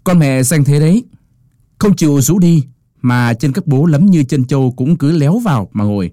Con mẹ xanh thế đấy, không chịu rũ đi, mà chân các bố lấm như chân trâu cũng cứ léo vào mà ngồi.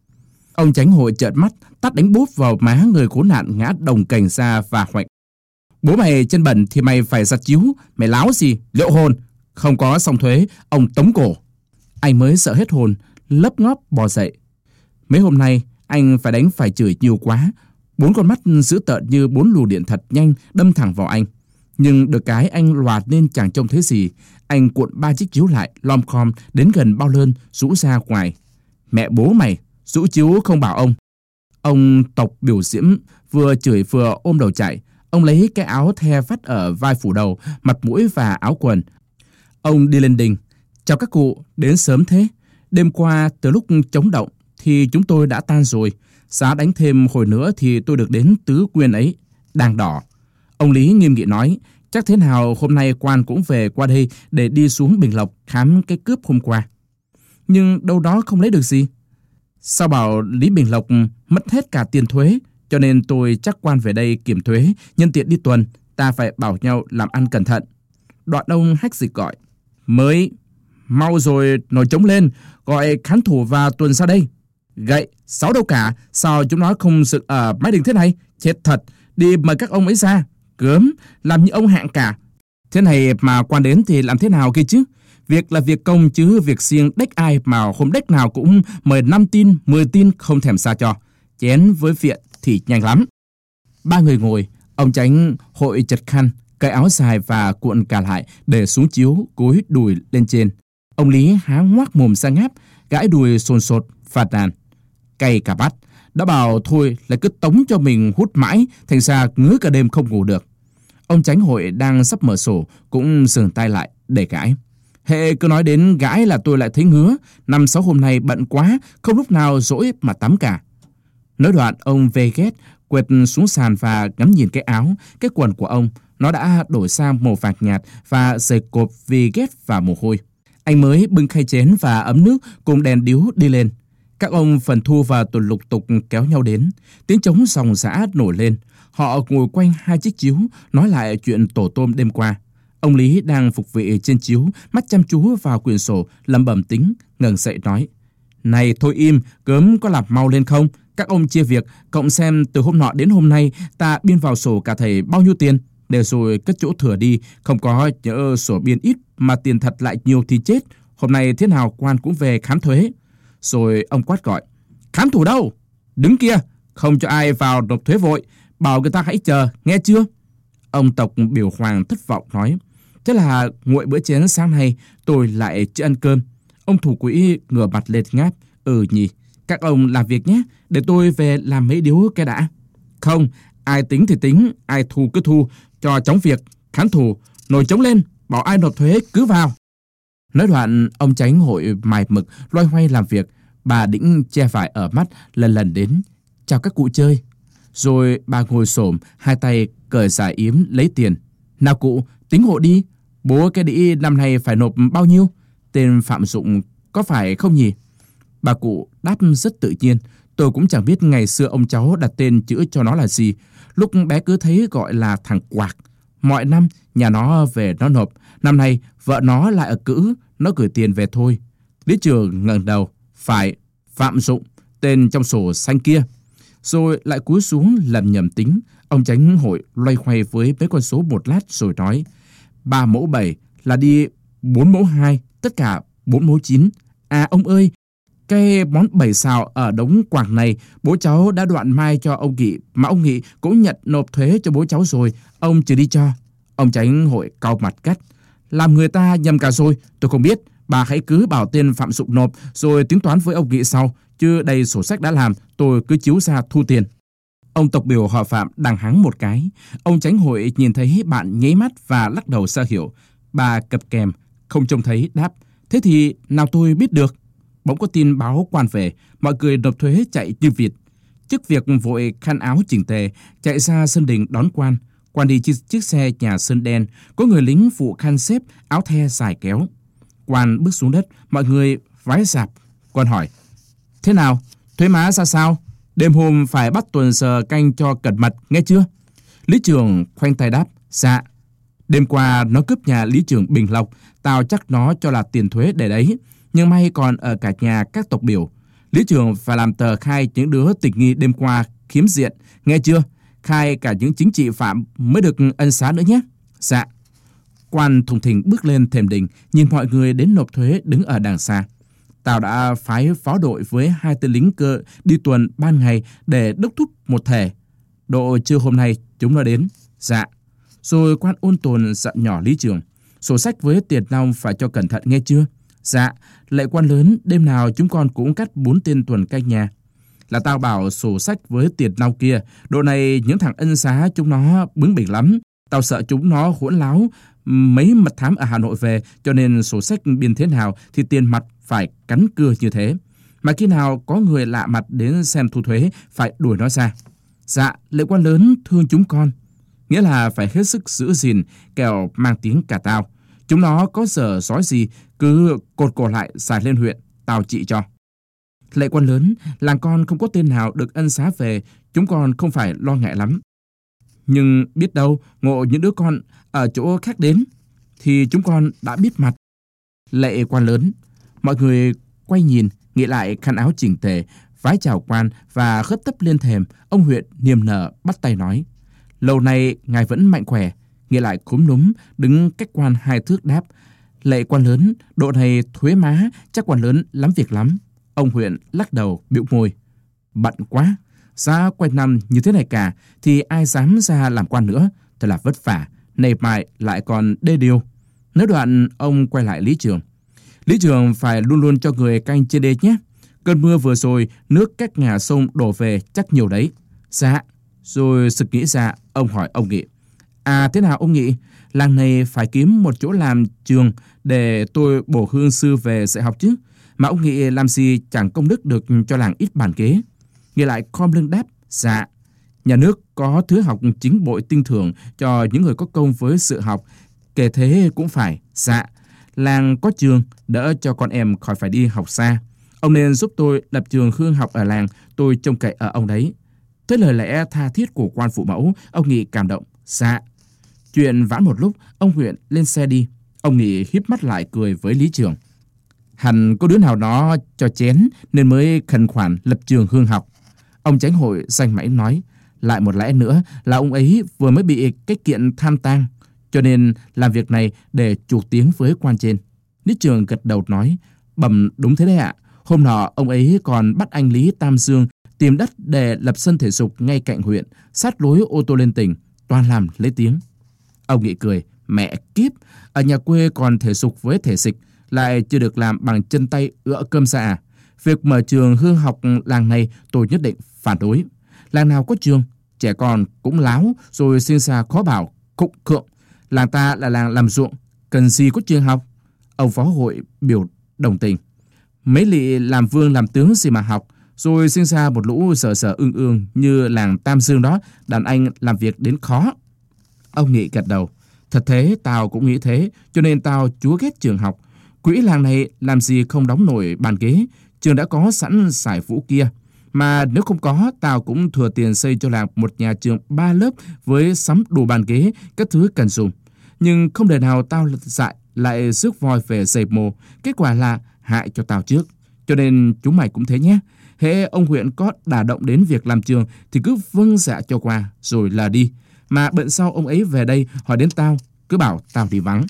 Ông Chánh Hội trợn mắt, tát đánh bốp vào má người khốn nạn ngã đồng cành ra và hoạch. Bố mày chân bẩn thì mày phải giặt chiếu, mày láo gì, liệu hồn, không có xong thuế, ông tống cổ. Anh mới sợ hết hồn, lấp ngóp bò dậy. Mấy hôm nay, anh phải đánh phải chửi nhiều quá. 4 con mắt dữ tợn như 4 luồng điện thật nhanh đâm thẳng vào anh. Nhưng được cái anh loạt nên chẳng trông thấy gì. Anh cuộn 3 chiếc chiếu lại, lom khom đến gần bao lơn, rũ ra ngoài. Mẹ bố mày, rũ chiếu không bảo ông. Ông Tộc biểu diễm vừa chửi vừa ôm đầu chạy. Ông lấy cái áo the vắt ở vai phủ đầu, mặt mũi và áo quần. Ông đi lên đình. Chào các cụ, đến sớm thế. Đêm qua từ lúc chống động thì chúng tôi đã tan rồi. Giá đánh thêm hồi nữa thì tôi được đến tứ quyên ấy, đàng đỏ. Ông Lý nghiêm nghị nói, chắc thế nào hôm nay quan cũng về qua đây để đi xuống Bình Lộc khám cái cướp hôm qua. Nhưng đâu đó không lấy được gì. Sao bảo Lý Bình Lộc mất hết cả tiền thuế, cho nên tôi chắc quan về đây kiểm thuế, nhân tiện đi tuần, ta phải bảo nhau làm ăn cẩn thận. Đoạn ông Hách Dịch gọi, mới, mau rồi nổi trống lên, gọi khán thủ và tuần ra đây. Gậy, 6 đâu cả, sao chúng nó không dựng ở mái đình thế này? Chết thật, đi mời các ông ấy ra. Gớm, làm như ông hạng cả. Thế này mà quan đến thì làm thế nào kia chứ? Việc là việc công chứ việc riêng đếch ai mà hôm đếch nào cũng mời 5 tin, 10 tin không thèm xa cho. Chén với viện thì nhanh lắm. 3 người ngồi, ông Chánh Hội chật khăn, cái áo dài và cuộn cả lại để xuống chiếu, cúi đùi lên trên. Ông Lý há ngoác mồm ra ngáp, gãi đùi sồn sột, phạt đàn. Cay cả bắt, đã bảo thôi lại cứ tống cho mình hút mãi, thành ra ngứa cả đêm không ngủ được. Ông Chánh Hội đang sắp mở sổ, cũng dừng tay lại để gãi. Hệ cứ nói đến gãi là tôi lại thấy ngứa, 5-6 hôm nay bận quá, không lúc nào rỗi mà tắm cả. Nói đoạn ông về ghét, quệt xuống sàn và ngắm nhìn cái áo, cái quần của ông. Nó đã đổi sang màu vàng nhạt và dày cộp vì ghét và mồ hôi. Anh mới bưng khay chén và ấm nước cùng đèn điếu đi lên. Các ông Phần Thu và Tuần lục tục kéo nhau đến. Tiếng trống ròng rã nổi lên. Họ ngồi quanh 2 chiếc chiếu, nói lại chuyện tổ tôm đêm qua. Ông Lý đang phục vị trên chiếu, mắt chăm chú vào quyển sổ, lẩm bẩm tính, ngẩng dậy nói. Này thôi im, cớm có làm mau lên không? Các ông chia việc, cộng xem từ hôm nọ đến hôm nay ta biên vào sổ cả thầy bao nhiêu tiền, để rồi cất chỗ thừa đi, không có nhỡ sổ biên ít mà tiền thật lại nhiều thì chết. Hôm nay thế nào quan cũng về khám thuế. Rồi ông quát gọi, khám thủ đâu? Đứng kia, không cho ai vào nộp thuế vội, bảo người ta hãy chờ, nghe chưa? Ông Tộc biểu hoàng thất vọng nói, thế là nguội bữa chén sáng nay tôi lại chưa ăn cơm. Ông thủ quỹ ngửa mặt lên ngáp, nhỉ, các ông làm việc nhé, để tôi về làm mấy điếu cái đã. Không, ai tính thì tính, ai thu cứ thu, cho chóng việc, khán thủ, nổi trống lên, bảo ai nộp thuế cứ vào. Nói đoạn, ông Chánh Hội mài mực, loay hoay làm việc. Bà Đĩnh che vải ở mắt, lần lần đến, chào các cụ chơi. Rồi bà ngồi xổm, hai tay cởi giải yếm lấy tiền. Nào cụ, tính hộ đi, bố cái đĩ năm nay phải nộp bao nhiêu? Tên Phạm Dụng có phải không nhỉ? Bà cụ đáp rất tự nhiên. Tôi cũng chẳng biết ngày xưa ông cháu đặt tên chữ cho nó là gì. Lúc bé cứ thấy gọi là thằng Quạc. Mọi năm nhà nó về nó nộp. Năm nay vợ nó lại ở cữ, nó gửi tiền về thôi. Lý Trường ngẩng đầu, phải, Phạm Dụng, tên trong sổ xanh kia. Rồi lại cúi xuống lần nhầm tính. Ông Chánh Hội loay hoay với mấy con số một lát rồi nói, 3 mẫu 7 là đi 4 mẫu 2, tất cả 4 mẫu 9. À ông ơi, cái món 7 xào ở đống quảng này, bố cháu đã đoạn mai cho ông Nghị, mà ông Nghị cũng nhận nộp thuế cho bố cháu rồi, ông chưa đi cho. Ông Chánh Hội cau mặt gắt, làm người ta nhầm cả rồi, tôi không biết, bà hãy cứ bảo tên Phạm Dụng nộp, rồi tính toán với ông Nghị sau, chứ đây sổ sách đã làm, tôi cứ chiếu ra thu tiền. Ông Tộc biểu họ Phạm đằng hắng một cái. Ông Chánh Hội nhìn thấy bạn nháy mắt và lắc đầu ra hiệu. Bà cập kèm, không trông thấy, đáp, thế thì nào tôi biết được. Bỗng có tin báo quan về, mọi người nộp thuế chạy như vịt. Trước việc vội khăn áo chỉnh tề, chạy ra sân đình đón quan. Quan đi chiếc xe nhà sơn đen, có người lính phụ khăn xếp, áo the dài kéo. Quan bước xuống đất, mọi người vái rạp. Quan hỏi, thế nào, thuế má ra sao? Đêm hôm phải bắt tuần giờ canh cho cẩn mật, nghe chưa? Lý Trường khoanh tay đáp, dạ. Đêm qua nó cướp nhà lý trưởng Bình Lộc, tao chắc nó cho là tiền thuế để đấy. Nhưng may còn ở cả nhà các tộc biểu. Lý trưởng phải làm tờ khai những đứa tình nghi đêm qua khiếm diện, nghe chưa? Khai cả những chính trị phạm mới được ân xá nữa nhé. Dạ. Quan thùng thình bước lên thềm đình, nhìn mọi người đến nộp thuế đứng ở đằng xa. Tao đã phái phó đội với 2 tên lính cơ đi tuần ban ngày để đốc thúc một thể. Độ trưa hôm nay chúng nó đến. Dạ. Rồi quan ôn tồn dặn nhỏ lý trưởng. Sổ sách với tiền nong phải cho cẩn thận nghe chưa? Dạ. Lệ quan lớn, đêm nào chúng con cũng cắt 4 tên tuần canh nhà. Là tao bảo sổ sách với tiền nong kia, độ này những thằng ân xá chúng nó bướng bỉnh lắm. Tao sợ chúng nó hỗn láo mấy mật thám ở Hà Nội về, cho nên sổ sách biên thế nào thì tiền mặt phải cắn cưa như thế. Mà khi nào có người lạ mặt đến xem thu thuế, phải đuổi nó ra. Dạ, lệ quan lớn thương chúng con. Nghĩa là phải hết sức giữ gìn, kẻo mang tiếng cả tao. Chúng nó có dở dói gì, cứ cột cổ lại xài lên huyện, tao trị cho. Lệ quan lớn, làng con không có tên nào được ân xá về, chúng con không phải lo ngại lắm. Nhưng biết đâu, ngộ những đứa con ở chỗ khác đến, thì chúng con đã biết mặt. Lệ quan lớn, mọi người quay nhìn, nghĩ lại khăn áo chỉnh tề, vái chào quan và khất tấp lên thềm. Ông huyện niềm nở bắt tay nói: Lâu nay ngài vẫn mạnh khỏe. Nghĩ lại cúm núm, đứng cách quan 2 thước đáp: Lệ quan lớn, độ này thuế má, chắc quan lớn lắm việc lắm. Ông huyện lắc đầu bĩu môi: Bận quá, giá quanh năm như thế này cả, thì ai dám ra làm quan nữa, thật là vất vả, này mai lại còn đê điều. Nói đoạn, ông quay lại lý trưởng: Lý trưởng phải luôn luôn cho người canh trên đê nhé. Cơn mưa vừa rồi, nước các ngả sông đổ về chắc nhiều đấy. Dạ. Rồi sực nghĩ ra, ông hỏi ông Nghị: À thế nào ông Nghị? Làng này phải kiếm một chỗ làm trường để tôi bổ hương sư về dạy học chứ. Mà ông Nghị làm gì chẳng công đức được cho làng ít bàn ghế. Nghị lại khom lưng đáp: Dạ. Nhà nước có thứ học chính bội tinh thưởng cho những người có công với sự học, kể thế cũng phải. Dạ. Làng có trường, đỡ cho con em khỏi phải đi học xa. Ông nên giúp tôi lập trường hương học ở làng, tôi trông cậy ở ông đấy. Tới lời lẽ tha thiết của quan phụ mẫu, ông Nghị cảm động. Dạ. Chuyện vãn một lúc, ông huyện lên xe đi. Ông Nghị híp mắt lại cười với lý trưởng: Hẳn có đứa nào đó cho chén nên mới khẩn khoản lập trường hương học. Ông chánh hội danh mãnh nói: Lại một lẽ nữa là ông ấy vừa mới bị cái kiện tham tang, cho nên làm việc này để chuộc tiếng với quan trên. Lý trưởng gật đầu nói: Bẩm đúng thế đấy ạ. Hôm nọ ông ấy còn bắt anh Lý Tam Dương tìm đất để lập sân thể dục ngay cạnh huyện, sát lối ô tô lên tỉnh, toàn làm lấy tiếng. Ông Nghị cười: Mẹ kiếp, ở nhà quê còn thể dục với thể xịch, lại chưa được làm bằng chân tay ựa cơm ra à? Việc mở trường hương học làng này tôi nhất định phản đối. Làng nào có trường, trẻ con cũng láo, rồi sinh ra khó bảo, khụng khượng. Làng ta là làng làm ruộng, cần gì có trường học? Ông phó hội biểu đồng tình: Mấy lị làm vương làm tướng gì mà học, rồi sinh ra một lũ sở sở ương ương như làng Tam Dương đó, đàn anh làm việc đến khó. Ông Nghị gật đầu: Thật thế, tao cũng nghĩ thế, cho nên tao chúa ghét trường học. Quỹ làng này làm gì không đóng nổi bàn ghế, trường đã có sẵn giải vũ kia. Mà nếu không có, tao cũng thừa tiền xây cho làng một nhà trường 3 lớp với sắm đủ bàn ghế, các thứ cần dùng. Nhưng không đời nào tao dại lại rước voi về giày mồ, kết quả là hại cho tao trước. Cho nên chúng mày cũng thế nhé. Hễ ông huyện có đả động đến việc làm trường thì cứ vâng dạ cho qua rồi là đi. Mà bận sau ông ấy về đây hỏi đến tao, cứ bảo tao đi vắng.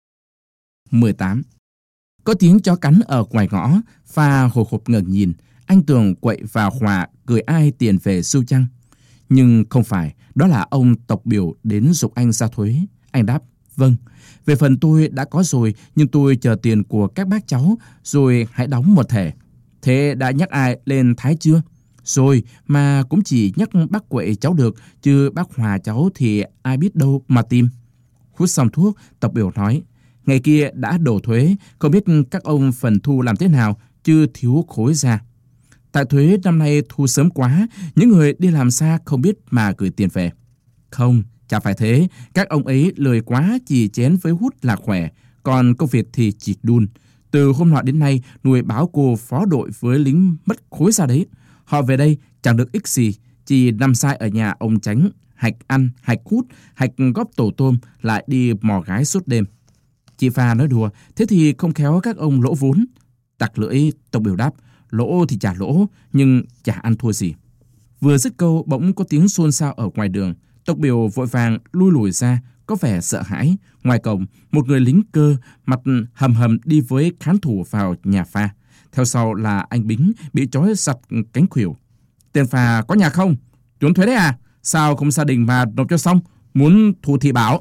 18. Có tiếng chó cắn ở ngoài ngõ, Pha hồi hộp ngẩng nhìn. Anh Tường quậy vào Hòa cười ai tiền về sưu chăng. Nhưng không phải, đó là ông tộc biểu đến giục anh ra thuế. Anh đáp: Vâng, về phần tôi đã có rồi, nhưng tôi chờ tiền của các bác cháu, rồi hãy đóng một thẻ. Thế đã nhắc ai lên thái chưa? Rồi, mà cũng chỉ nhắc bác Quậy cháu được, chứ bác Hòa cháu thì ai biết đâu mà tìm. Hút xong thuốc, tộc biểu nói: Ngày kia đã đổ thuế, không biết các ông phần thu làm thế nào, chứ thiếu khối ra. Tại thuế năm nay thu sớm quá, những người đi làm xa không biết mà gửi tiền về. Không, chả phải thế, các ông ấy lười quá, chỉ chén với hút là khỏe, còn công việc thì chỉ đun. Từ hôm nọ đến nay, nuôi báo cô phó đội với lính mất khối ra đấy. Họ về đây chẳng được ích gì, chỉ nằm sai ở nhà ông Chánh hạch ăn, hạch hút, hạch góp tổ tôm, lại đi mò gái suốt đêm. Chị Pha nói đùa, thế thì không khéo các ông lỗ vốn. Tặc lưỡi, Tộc Biểu đáp, lỗ thì chả lỗ, nhưng chả ăn thua gì. Vừa dứt câu, bỗng có tiếng xôn xao ở ngoài đường. Tộc Biểu vội vàng lui lùi ra, có vẻ sợ hãi. Ngoài cổng, một người lính cơ, mặt hầm hầm đi với khán thủ vào nhà Pha. Theo sau là anh Bính bị trói sặc cánh khuỷu. Tên Pha có nhà không? Trốn thuế đấy à? Sao không gia đình mà nộp cho xong? Muốn thu thì bảo.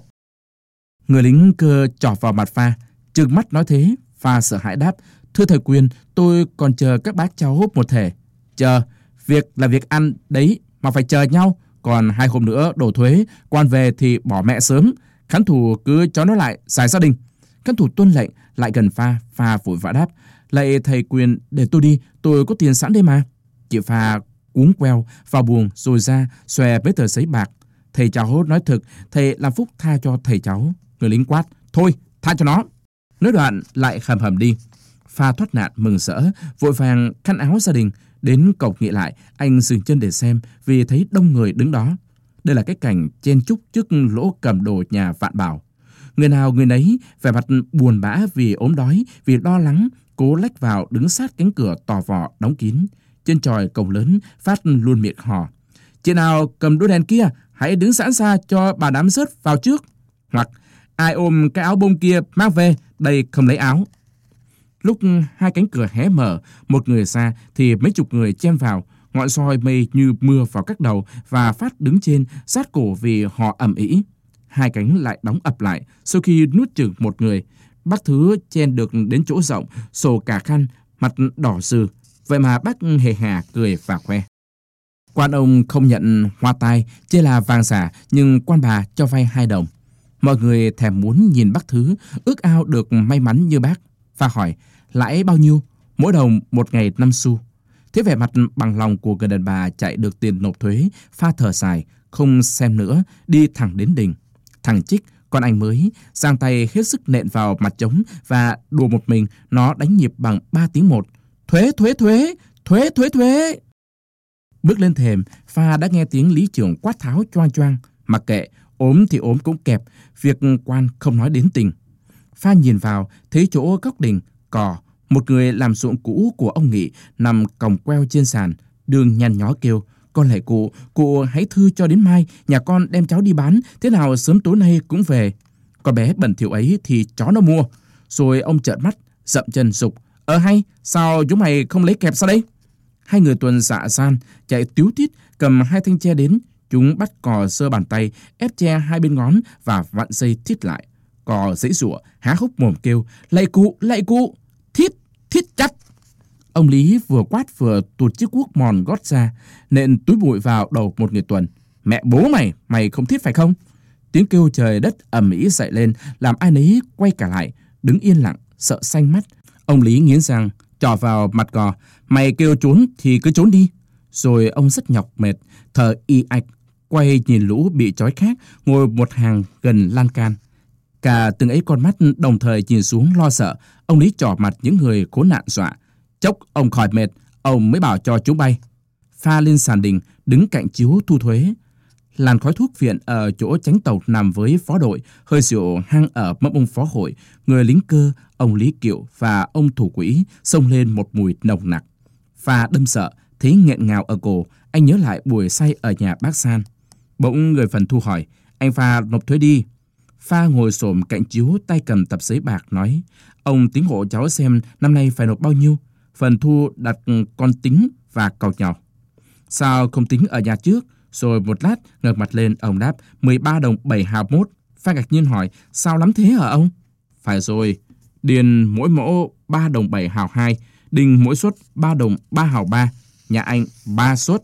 Người lính cơ chọc vào mặt Pha, trừng mắt nói thế. Pha sợ hãi đáp, thưa thầy Quyền, tôi còn chờ các bác cháu một thể. Chờ, việc là việc ăn đấy mà phải chờ nhau. Còn 2 hôm nữa đổ thuế, quan về thì bỏ mẹ sớm. Khán thủ cứ cho nó lại giải gia đình. Khán thủ tuân lệnh, lại gần Pha. Pha vội vã đáp, lạy thầy Quyền, để tôi đi, tôi có tiền sẵn đây mà. Chị Pha cuống queo vào buồng rồi ra xòe mấy tờ giấy bạc. Thầy cháu nói thực, thầy làm phúc tha cho thầy cháu. Người lính quát, thôi tha cho nó. Nói đoạn lại hầm hầm đi. Pha thoát nạn mừng rỡ, vội vàng khăn áo gia đình. Đến cổng nghị lại, anh dừng chân để xem vì thấy đông người đứng đó. Đây là cái cảnh chen chúc trước lỗ cầm đồ nhà Vạn Bảo. Người nào người nấy vẻ mặt buồn bã vì ốm đói, vì lo lắng, cố lách vào đứng sát cánh cửa tò vò đóng kín. Trên chòi cổng lớn phát luôn miệng hò, chị nào cầm đuôi đèn kia hãy đứng sẵn xa cho bà đám rớt vào trước. Hoặc ai ôm cái áo bông kia mang về, đây không lấy áo. Lúc 2 cánh cửa hé mở, một người ra thì mấy chục người chen vào. Ngọn soi mây như mưa vào các đầu và Phát đứng trên sát cổ vì họ ầm ĩ. 2 cánh lại đóng ập lại sau khi nuốt chửng một người. Bác Thứ chen được đến chỗ rộng, sổ cả khăn, mặt đỏ rừ. Vậy mà bác hề hà cười và khoe. Quan ông không nhận hoa tai, chê là vàng giả, nhưng quan bà cho vay 2 đồng. Mọi người thèm muốn nhìn bác Thứ, ước ao được may mắn như bác. Và hỏi, lãi bao nhiêu? Mỗi đồng 1 ngày 5 xu. Thế vẻ mặt bằng lòng của người đàn bà chạy được tiền nộp thuế, Pha thở dài, không xem nữa, đi thẳng đến đình. Thằng Trích, con anh mới, giang tay hết sức nện vào mặt trống và đùa một mình, nó đánh nhịp bằng 3 tiếng một. Thuế, thuế, thuế, thuế, thuế, thuế. Bước lên thềm, Pha đã nghe tiếng lý trưởng quát tháo choang choang. Mặc kệ, ốm thì ốm cũng kẹp, việc quan không nói đến tình. Pha nhìn vào, thấy chỗ góc đình, cò, một người làm ruộng cũ của ông Nghị nằm còng queo trên sàn, đường nhăn nhó kêu, con lạy cụ hãy thư cho đến mai, nhà con đem cháu đi bán, thế nào sớm tối nay cũng về. Con bé bẩn thỉu ấy thì chó nó mua. Rồi ông trợn mắt, dậm chân sục, hay, sao chúng mày không lấy kẹp sao đây? 2 người tuần dạ san, chạy tíu tít, cầm 2 thanh tre đến. Chúng bắt cò sơ bàn tay, ép tre 2 bên ngón và vặn dây thít lại. Cò giãy giụa, há hốc mồm kêu, lạy cụ, thít chặt. Ông Lý vừa quát vừa tuột chiếc cuốc mòn gót ra, nện túi bụi vào đầu một người tuần. Mẹ bố mày không thít phải không? Tiếng kêu trời đất ầm ĩ dậy lên, làm ai nấy quay cả lại, đứng yên lặng, sợ xanh mắt. Ông Lý nghiến răng, trỏ vào mặt cò, mày kêu trốn thì cứ trốn đi. Rồi ông rất nhọc mệt, thở y ạch, quay nhìn lũ bị trói khác, ngồi một hàng gần lan can. Cả từng ấy con mắt đồng thời nhìn xuống lo sợ. Ông Lý trỏ mặt những người khốn nạn dọa. Chốc ông khỏi mệt, ông mới bảo cho chúng bay. Pha lên sàn đình, đứng cạnh chiếu thu thuế. Làn khói thuốc viện ở chỗ chánh tàu nằm với phó đội, hơi rượu hăng ở mâm ông phó hội, người lính cơ, ông Lý Kiệu và ông thủ quỹ xông lên một mùi nồng nặc. Pha đâm sợ, thấy nghẹn ngào ở cổ, anh nhớ lại buổi say ở nhà bác San. Bỗng người phần thu hỏi, anh Pha nộp thuế đi. Pha ngồi xổm cạnh chiếu, tay cầm tập giấy bạc nói, ông tính hộ cháu xem năm nay phải nộp bao nhiêu. Phần thu đặt con tính và càu nhau. Sao không tính ở nhà trước? Rồi một lát ngẩng mặt lên, ông đáp 13 đồng 7 hào 1. Pha ngạc nhiên hỏi, sao lắm thế hả ông? Phải rồi, điền mỗi mẫu 3 đồng 7 hào 2, đình mỗi suất 3 đồng 3 hào 3, nhà anh 3 suất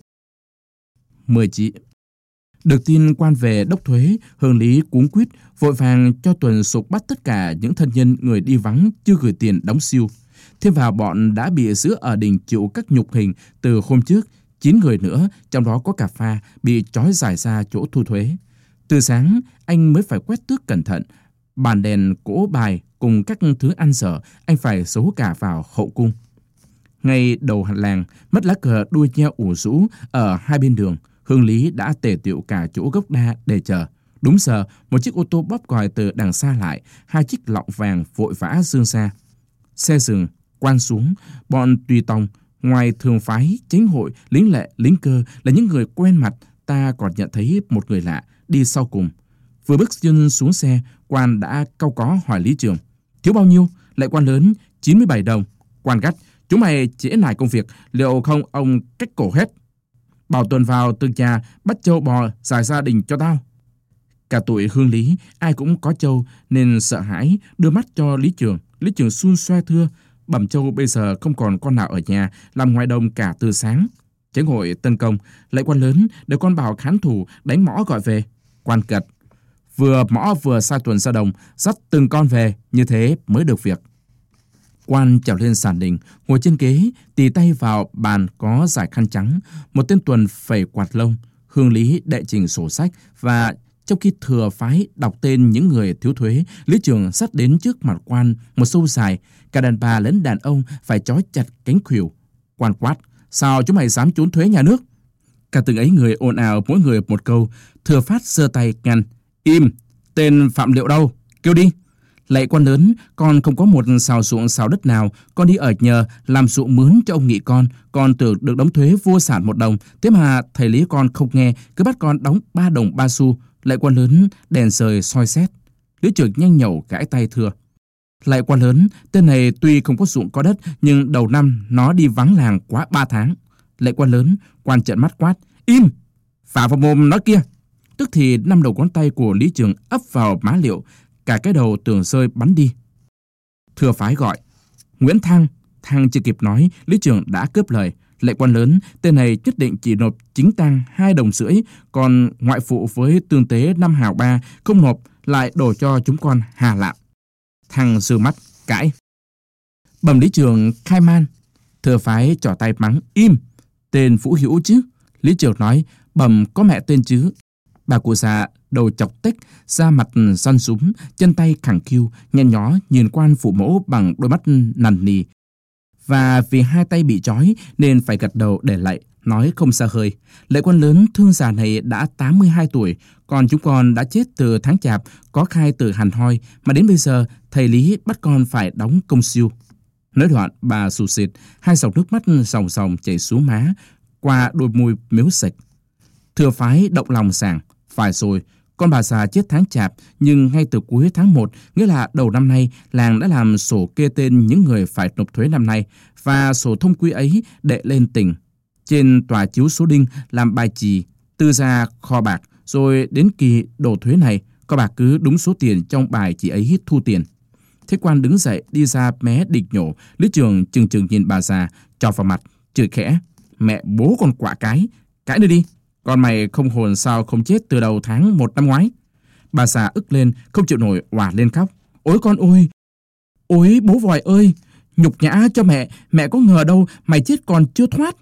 10 chỉ. Được tin quan về đốc thuế, Hương Lý cuống quýt vội vàng cho tuần sục bắt tất cả những thân nhân người đi vắng chưa gửi tiền đóng siêu. Thêm vào bọn đã bị giữ ở đình chịu các nhục hình từ hôm trước, 9 người nữa, trong đó có cả Pha, bị trói dài ra chỗ thu thuế. Từ sáng, anh mới phải quét tước cẩn thận. Bàn đèn, cỗ bài cùng các thứ ăn dở, anh phải giấu cả vào hậu cung. Ngay đầu làng, mất lá cờ đuôi nheo ủ rũ ở 2 bên đường. Hương Lý đã tề tựu cả chỗ gốc đa để chờ. Đúng giờ, một chiếc ô tô bóp còi từ đằng xa lại, hai chiếc lọng vàng vội vã dương xa. Xe dừng, quan xuống, bọn tùy tòng, ngoài thường phái, chánh hội, lính lệ, lính cơ là những người quen mặt, ta còn nhận thấy một người lạ đi sau cùng. Vừa bước chân xuống xe, quan đã cau có hỏi Lý Trường: thiếu bao nhiêu? Lại quan lớn: 97 đồng. Quan gắt: chúng mày trễ nải công việc, liệu không ông cách cổ hết. Bảo tuần vào từng nhà bắt trâu bò giải gia đình cho tao. Cả tụi Hương Lý ai cũng có trâu nên sợ hãi đưa mắt cho Lý Trường. Lý Trường xun xoe thưa: bẩm trâu bây giờ không còn con nào ở nhà, làm ngoài đồng cả từ sáng. Chánh hội tấn công: lại quan lớn, để con bảo khán thủ đánh mõ gọi về. Quan cật: vừa mõ vừa sai tuần ra đồng, dắt từng con về, như thế mới được việc. Quan trèo lên sàn đình, ngồi trên ghế, tì tay vào bàn có dải khăn trắng. Một tên tuần phẩy quạt lông. Hương Lý đệ trình sổ sách, và trong khi thừa phái đọc tên những người thiếu thuế, Lý Trường sắt đến trước mặt quan một xâu dài. Cả đàn bà lẫn đàn ông phải trói chặt cánh khuỷu. Quan quát: sao chúng mày dám trốn thuế nhà nước? Cả từng ấy người ồn ào mỗi người một câu. Thừa phát giơ tay ngăn: im, tên Phạm Liệu đâu? Kêu đi. Lạy quan lớn, con không có một xào ruộng xào đất nào, con đi ở nhờ làm ruộng mướn cho ông nghị con tưởng được đóng thuế vô sản 1 đồng, thế mà thầy Lý con không nghe, cứ bắt con đóng 3 đồng 3 xu. Lạy quan lớn đèn sời soi xét. Lý Trường nhanh nhẩu gãi tay thưa: lạy quan lớn, tên này tuy không có ruộng có đất, nhưng đầu năm nó đi vắng làng quá 3 tháng. Lạy quan lớn, quan trợn mắt quát: im, phả vào mồm nó kia. Tức thì 5 đầu ngón tay của Lý Trường ấp vào má Liệu, cả cái đầu tưởng rơi bắn đi. Thừa phái gọi: Nguyễn Thăng. Thăng chưa kịp nói, Lý Trường đã cướp lời: lạy quan lớn, tên này nhất định chỉ nộp chính tang 2 đồng rưỡi, còn ngoại phụ với tương tế 5 hào 3 không nộp, lại đổ cho chúng con hà lạm. Thăng giơ mắt cãi: bẩm Lý Trường khai man. Thừa phái trỏ tay mắng: im, tên Vũ Hữu chứ? Lý Trường nói: bẩm có mẹ tên chứ. Bà cụ già đầu chọc tích, da mặt săn súm, chân tay khẳng khiu, nhen nhó nhìn quan phụ mẫu bằng đôi mắt nằn nì. Và vì 2 tay bị trói nên phải gật đầu để lạy, nói không xa hơi: lạy quan lớn, thương già này đã 82 tuổi, còn chúng con đã chết từ tháng Chạp, có khai từ hàn hoi, mà đến bây giờ thầy Lý bắt con phải đóng công siêu. Nói đoạn bà sụt sịt, 2 giọt nước mắt ròng ròng chảy xuống má, qua đôi môi mếu sạch. Thừa phái động lòng sảng: phải rồi, con bà già chết tháng Chạp, nhưng ngay từ cuối tháng 1, nghĩa là đầu năm nay, làng đã làm sổ kê tên những người phải nộp thuế năm nay, và sổ thông quy ấy đệ lên tỉnh. Trên tòa chiếu số đinh làm bài chì, tư ra kho bạc, rồi đến kỳ đổ thuế này, kho bạc cứ đúng số tiền trong bài chỉ ấy thu tiền. Thế quan đứng dậy đi ra mé địch nhổ. Lý Trường chừng chừng nhìn bà già, chọc vào mặt, chửi khẽ: mẹ bố con quạ cái, cãi nữa đi. Con mày không hồn sao không chết từ đầu tháng 1 năm ngoái. Bà già ức lên, không chịu nổi, òa lên khóc: ôi con ơi, ôi bố vòi ơi, nhục nhã cho mẹ có ngờ đâu mày chết còn chưa thoát.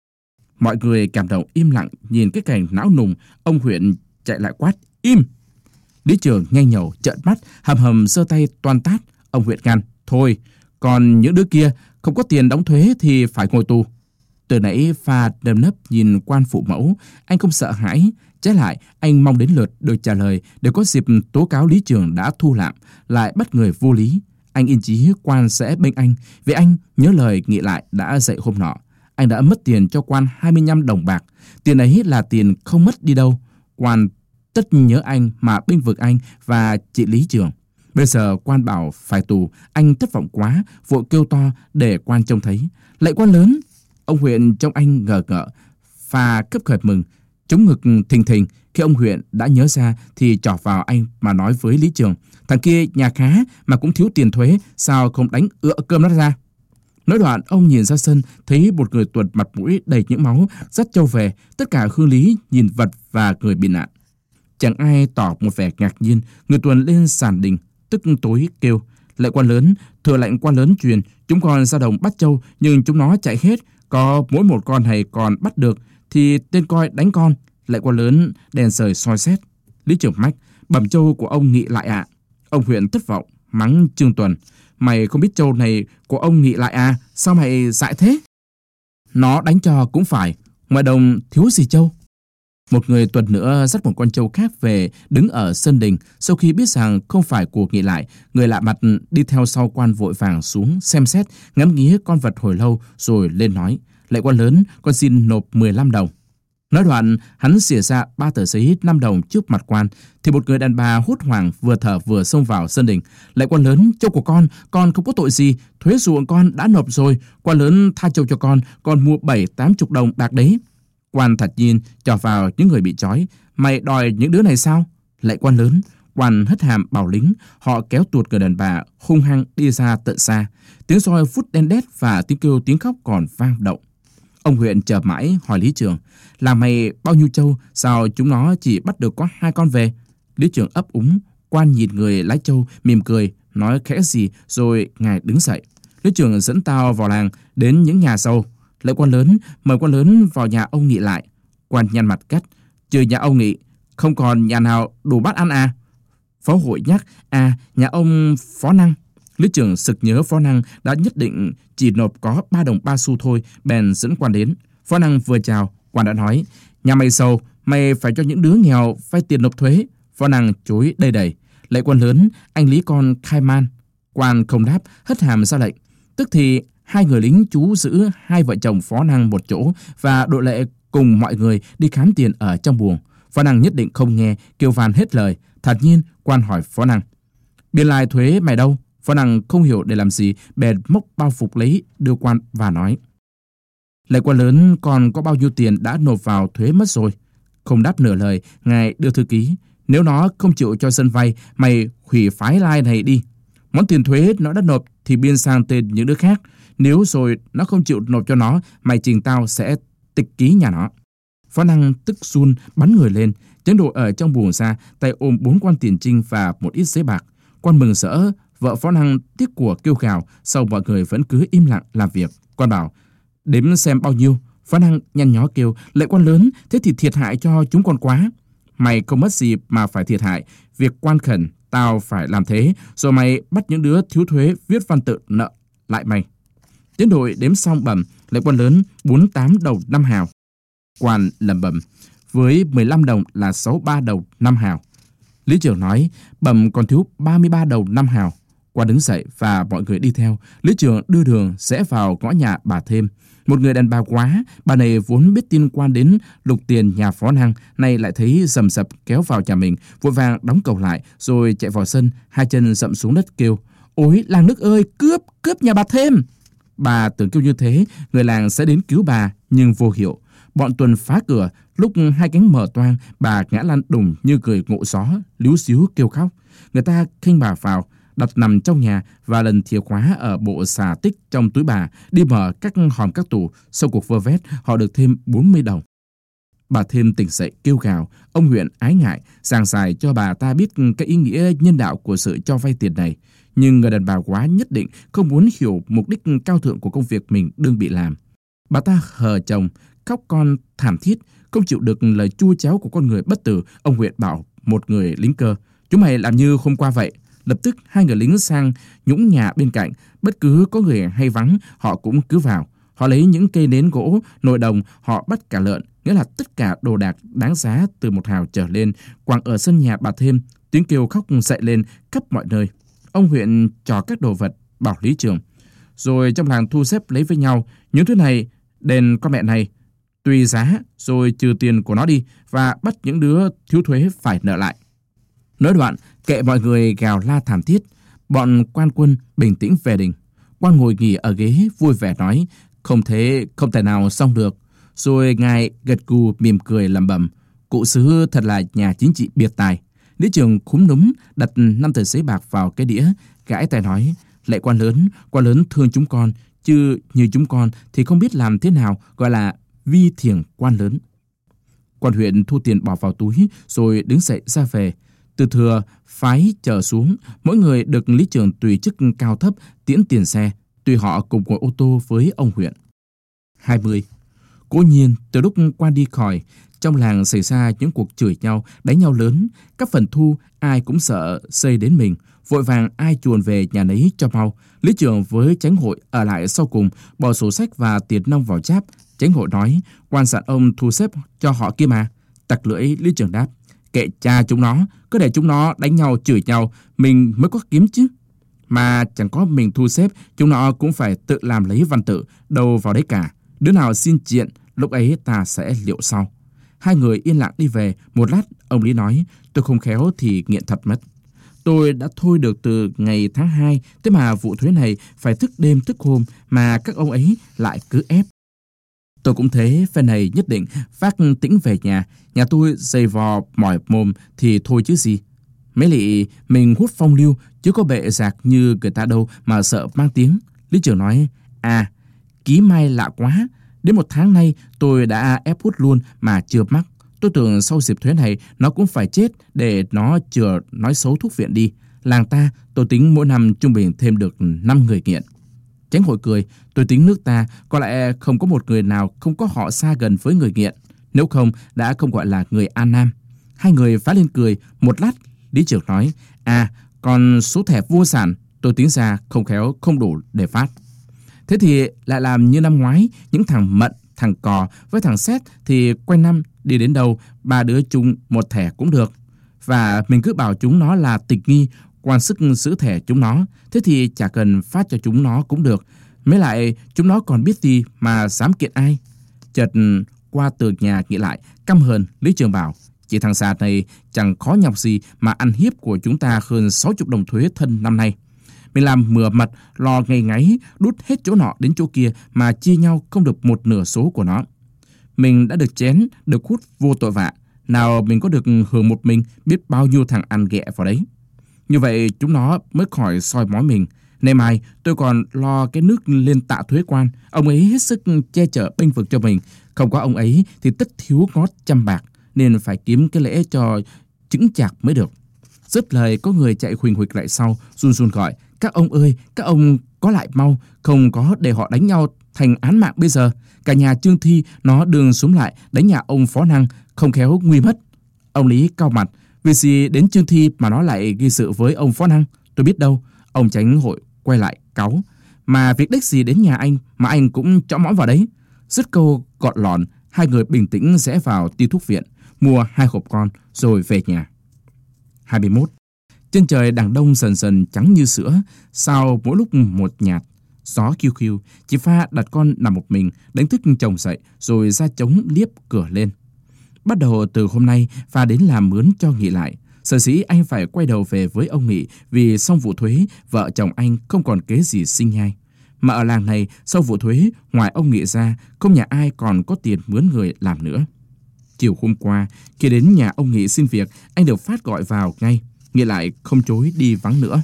Mọi người cảm động im lặng nhìn cái cảnh não nùng. Ông huyện chạy lại quát: im. Lý Trường nhanh nhẩu trợn mắt, hầm hầm giơ tay toan tát. Ông huyện ngăn: thôi, còn những đứa kia không có tiền đóng thuế thì phải ngồi tù. Từ nãy pha đầm nấp nhìn quan phụ mẫu, anh không sợ hãi, trái lại anh mong đến lượt được trả lời để có dịp tố cáo Lý Trường đã thu lạm, lại bắt người vô lý. Anh yên chí quan sẽ bênh anh, vì anh nhớ lời nghị lại đã dạy hôm nọ. Anh đã mất tiền cho quan 25 đồng bạc, tiền ấy là tiền không mất đi đâu. Quan tất nhớ anh mà bênh vực anh và chị Lý Trường. Bây giờ quan bảo phải tù, anh thất vọng quá, vội kêu to để quan trông thấy: lạy quan lớn. Ông huyện trông anh ngờ ngợ, pha cấp khởi mừng, chống ngực thình thình. Khi ông huyện đã nhớ ra thì trỏ vào anh mà nói với Lý Trường: thằng kia nhà khá mà cũng thiếu tiền thuế, sao không đánh ựa cơm nó ra. Nói đoạn ông nhìn ra sân, thấy một người tuần mặt mũi đầy những máu dắt trâu về. Tất cả Hương Lý nhìn vật và người bị nạn, chẳng ai tỏ một vẻ ngạc nhiên. Người tuần lên sàn đình tức tối kêu: lạy quan lớn, thừa lệnh quan lớn truyền, chúng con ra đồng bắt trâu nhưng chúng nó chạy hết, có mỗi một con này còn bắt được thì tên coi đánh con. Lạy quan lớn đèn sời soi xét. Lý Trường mách: bẩm trâu của ông nghị lại ạ. Ông huyện thất vọng mắng Trương Tuần: mày không biết trâu này của ông nghị lại à, sao mày dại thế? Nó đánh cho cũng phải, ngoài đồng thiếu gì trâu. Một người tuần nữa dắt một con trâu khác về đứng ở sân đình. Sau khi biết rằng không phải cuộc nghị lại, người lạ mặt đi theo sau quan vội vàng xuống xem xét, ngắm nghía con vật hồi lâu rồi lên nói: Lạy quan lớn, con xin nộp 15 đồng. Nói đoạn, hắn xỉa ra 3 tờ giấy 5 đồng trước mặt quan, thì một người đàn bà hốt hoảng vừa thở vừa xông vào sân đình. Lạy quan lớn, trâu của con không có tội gì, thuế ruộng con đã nộp rồi, quan lớn tha trâu cho con mua 7-80 đồng bạc đấy. Quan thật nhiên trò vào những người bị trói: Mày đòi những đứa này sao? Lạy quan lớn. Quan hất hàm bảo lính, họ kéo tuột người đàn bà hung hăng đi ra tận xa. Tiếng roi phút đen đét và tiếng kêu tiếng khóc còn vang động. Ông huyện chờ mãi hỏi Lý Trường: Là mày bao nhiêu trâu, sao chúng nó chỉ bắt được có 2 con về? Lý Trường ấp úng. Quan nhìn người lái trâu mỉm cười, nói khẽ gì rồi ngài đứng dậy. Lý Trường dẫn tao vào làng đến những nhà giàu. Lạy quan lớn, mời quan lớn vào nhà ông nghị lại. Quan nhăn mặt cắt: Trừ nhà ông nghị, không còn nhà nào đủ bát ăn à? Phó hội nhắc: Nhà ông Phó Năng. Lý Trường sực nhớ Phó Năng đã nhất định chỉ nộp có 3 đồng 3 xu thôi, bèn dẫn quan đến. Phó Năng vừa chào, quan đã nói: Nhà mày giàu, mày phải cho những đứa nghèo vay tiền nộp thuế. Phó Năng chối đầy đầy: Lạy quan lớn, anh lý con khai man. Quan không đáp, hất hàm ra lệnh. Tức thì 2 người lính trú giữ 2 vợ chồng Phó Năng một chỗ và đội lệ cùng mọi người đi khám tiền ở trong buồng. Phó Năng nhất định không nghe, kêu van hết lời. Thật nhiên, quan hỏi Phó Năng: Biên lai thuế mày đâu? Phó Năng không hiểu để làm gì, bèn móc bao phục lấy đưa quan và nói: Lạy quan lớn, còn có bao nhiêu tiền đã nộp vào thuế mất rồi? Không đáp nửa lời, ngài đưa thư ký: Nếu nó không chịu cho dân vay, mày hủy phái lai này đi. Món tiền thuế nó đã nộp thì biên sang tên những đứa khác. Nếu rồi nó không chịu nộp cho nó, mày trình tao sẽ tịch ký nhà nó. Phó Năng tức run bắn người lên, chấn độ ở trong buồng ra, tay ôm 4 quan tiền trinh và một ít giấy bạc. Quan mừng rỡ, vợ Phó Năng tiếc của kêu gào, sau mọi người vẫn cứ im lặng làm việc. Quan bảo: Đếm xem bao nhiêu. Phó Năng nhăn nhó kêu: Lạy quan lớn, thế thì thiệt hại cho chúng con quá. Mày không mất gì mà phải thiệt hại. Việc quan khẩn tao phải làm thế, rồi mày bắt những đứa thiếu thuế viết văn tự nợ lại mày. Tiến đội đếm xong bẩm: Lạy quan lớn, 48 đồng 5 hào. Quan lẩm bẩm: Với 15 đồng là 63 đồng 5 hào. Lý Trường nói: Bẩm còn thiếu 33 đồng 5 hào. Quan đứng dậy và mọi người đi theo. Lý Trường đưa đường rẽ vào ngõ nhà bà Thêm, một người đàn bà quá. Bà này vốn biết tin quan đến lục tiền nhà Phó Năng, nay lại thấy rầm rập kéo vào nhà mình, vội vàng đóng cổng lại rồi chạy vào sân, 2 chân dậm xuống đất kêu: Ôi làng nước ơi, cướp nhà bà Thêm! Bà tưởng kêu như thế người làng sẽ đến cứu bà, nhưng vô hiệu. Bọn tuần phá cửa, lúc 2 cánh mở toang, bà ngã lăn đùng như người ngộ gió, líu xíu kêu khóc. Người ta khênh bà vào, đặt nằm trong nhà và lần chìa khóa ở bộ xà tích trong túi bà, đi mở các hòm các tủ. Sau cuộc vơ vét, họ được thêm 40 đồng. Bà Thêm tỉnh dậy kêu gào. Ông huyện ái ngại, giảng giải cho bà ta biết cái ý nghĩa nhân đạo của sự cho vay tiền này. Nhưng người đàn bà quá nhất định không muốn hiểu mục đích cao thượng của công việc mình đương bị làm. Bà ta hờ chồng, khóc con thảm thiết, không chịu được lời chua chéo của con người bất tử. Ông huyện bảo một người lính cơ: Chúng mày làm như hôm qua vậy. Lập tức 2 người lính sang nhũng nhà bên cạnh, bất cứ có người hay vắng, họ cũng cứ vào. Họ lấy những cây nến gỗ, nồi đồng, họ bắt cả lợn, nghĩa là tất cả đồ đạc đáng giá từ 1 hào trở lên, quăng ở sân nhà bà Thêm. Tiếng kêu khóc dậy lên khắp mọi nơi. Ông huyện trò các đồ vật, bảo Lý Trường: Rồi trong làng thu xếp lấy với nhau, những thứ này đền con mẹ này, tùy giá, rồi trừ tiền của nó đi, và bắt những đứa thiếu thuế phải nợ lại. Nói đoạn, kệ mọi người gào la thảm thiết. Bọn quan quân bình tĩnh về đình. Quan ngồi nghỉ ở ghế vui vẻ nói: Không thể nào xong được. Rồi ngài gật gù mỉm cười lẩm bẩm: Cụ xứ thật là nhà chính trị biệt tài. Lý Trường khúm núm đặt 5 tờ giấy bạc vào cái đĩa, gãi tay nói: Lạy quan lớn thương chúng con, chứ như chúng con thì không biết làm thế nào gọi là vi thiểng quan lớn. Quan huyện thu tiền bỏ vào túi rồi đứng dậy ra về. Từ thừa phái chờ xuống, mỗi người được Lý Trường tùy chức cao thấp tiễn tiền xe, tùy họ cùng ngồi ô tô với ông huyện. 20. Cố nhiên từ lúc quan đi khỏi, trong làng xảy ra những cuộc chửi nhau, đánh nhau lớn. Các phần thu ai cũng sợ xây đến mình, vội vàng ai chuồn về nhà nấy cho mau. Lý Trường với chánh hội ở lại sau cùng, bỏ sổ sách và tiền nong vào cháp. Chánh hội nói: Quan dặn ông thu xếp cho họ kia mà. Tặc lưỡi, Lý Trường đáp. Kệ cha chúng nó, cứ để chúng nó đánh nhau chửi nhau, mình mới có kiếm chứ. Mà chẳng có mình thu xếp, chúng nó cũng phải tự làm lấy văn tự, đâu vào đấy cả. Đứa nào xin chuyện, lúc ấy ta sẽ liệu sau. Hai người yên lặng đi về. Một lát, ông Lý nói, tôi không khéo thì nghiện thật mất. Tôi đã thôi được từ ngày tháng 2, thế mà vụ thuế này phải thức đêm thức hôm mà các ông ấy lại cứ ép. Tôi cũng thế, phen này nhất định vác tĩnh về nhà tôi dày vò mỏi mồm thì thôi chứ gì. Mấy lị mình hút phong lưu chứ có bệ giạc như người ta đâu mà sợ mang tiếng. Lý Trường nói, ký mai lạ quá, đến 1 tháng nay tôi đã ép hút luôn mà chưa mắc. Tôi tưởng sau dịp thuế này nó cũng phải chết để nó chừa nói xấu thuốc viện đi. Làng ta tôi tính mỗi năm trung bình thêm được 5 người nghiện. Chánh Hội cười, tôi tính nước ta có lẽ không có một người nào không có họ xa gần với người nghiện, nếu không đã không gọi là người An Nam. Hai người phá lên cười. Một lát, Lý Trường nói, còn số thẻ vô sản tôi tính ra không khéo không đủ để phát. Thế thì lại làm như năm ngoái, những thằng Mận, thằng Cò với thằng Xét thì quanh năm đi đến đâu 3 đứa chung một thẻ cũng được. Và mình cứ bảo chúng nó là tịch nghi, quan sức giữ thẻ chúng nó, thế thì chả cần phát cho chúng nó cũng được. Mới lại chúng nó còn biết gì mà dám kiện ai. Chợt qua tường nhà nghĩ lại, căm hờn, Lý Trường bảo, chị thằng Sạt này chẳng khó nhọc gì mà ăn hiếp của chúng ta hơn 60 đồng thuế thân năm nay. Mình làm mửa mặt, lo ngày ngáy, đút hết chỗ nọ đến chỗ kia mà chia nhau không được một nửa số của nó. Mình đã được chén, được hút vô tội vạ, nào mình có được hưởng một mình, biết bao nhiêu thằng ăn ghẹ vào đấy. Như vậy chúng nó mới khỏi soi mói mình. Nay mai tôi còn lo cái nước lên tạ thuế quan, ông ấy hết sức che chở bênh vực cho mình. Không có ông ấy thì tất thiếu ngót 100 bạc, nên phải kiếm cái lễ cho chững chạc mới được. Dứt lời có người chạy huỳnh huỵch lại sau, run run gọi, các ông ơi, các ông có lại mau, không có để họ đánh nhau thành án mạng bây giờ. Cả nhà Trương Thi nó đường xuống lại đánh nhà ông Phó Năng, không khéo nguy mất. Ông Lý cau mặt, vì gì đến Trương Thi mà nó lại ghi sự với ông Phó Năng? Tôi biết đâu. Ông Chánh Hội quay lại cáu, mà việc đích gì đến nhà anh mà anh cũng chõ mõm vào đấy. Dứt câu gọn lọn, hai người bình tĩnh rẽ vào tiêu thuốc viện, mua 2 hộp con rồi về nhà. 21. Trên trời đằng đông dần dần trắng như sữa, sao mỗi lúc một nhạt. Gió khiu khiu, chị Pha đặt con nằm một mình, đánh thức chồng dậy rồi ra chống liếp cửa lên. Bắt đầu từ hôm nay, Pha đến làm mướn cho Nghị lại. Sở dĩ anh phải quay đầu về với ông Nghị vì xong vụ thuế, vợ chồng anh không còn kế gì sinh nhai. Mà ở làng này, sau vụ thuế, ngoài ông Nghị ra, không nhà ai còn có tiền mướn người làm nữa. Chiều hôm qua, khi đến nhà ông Nghị xin việc, anh được Phát gọi vào ngay. Nghị lại không chối đi vắng nữa.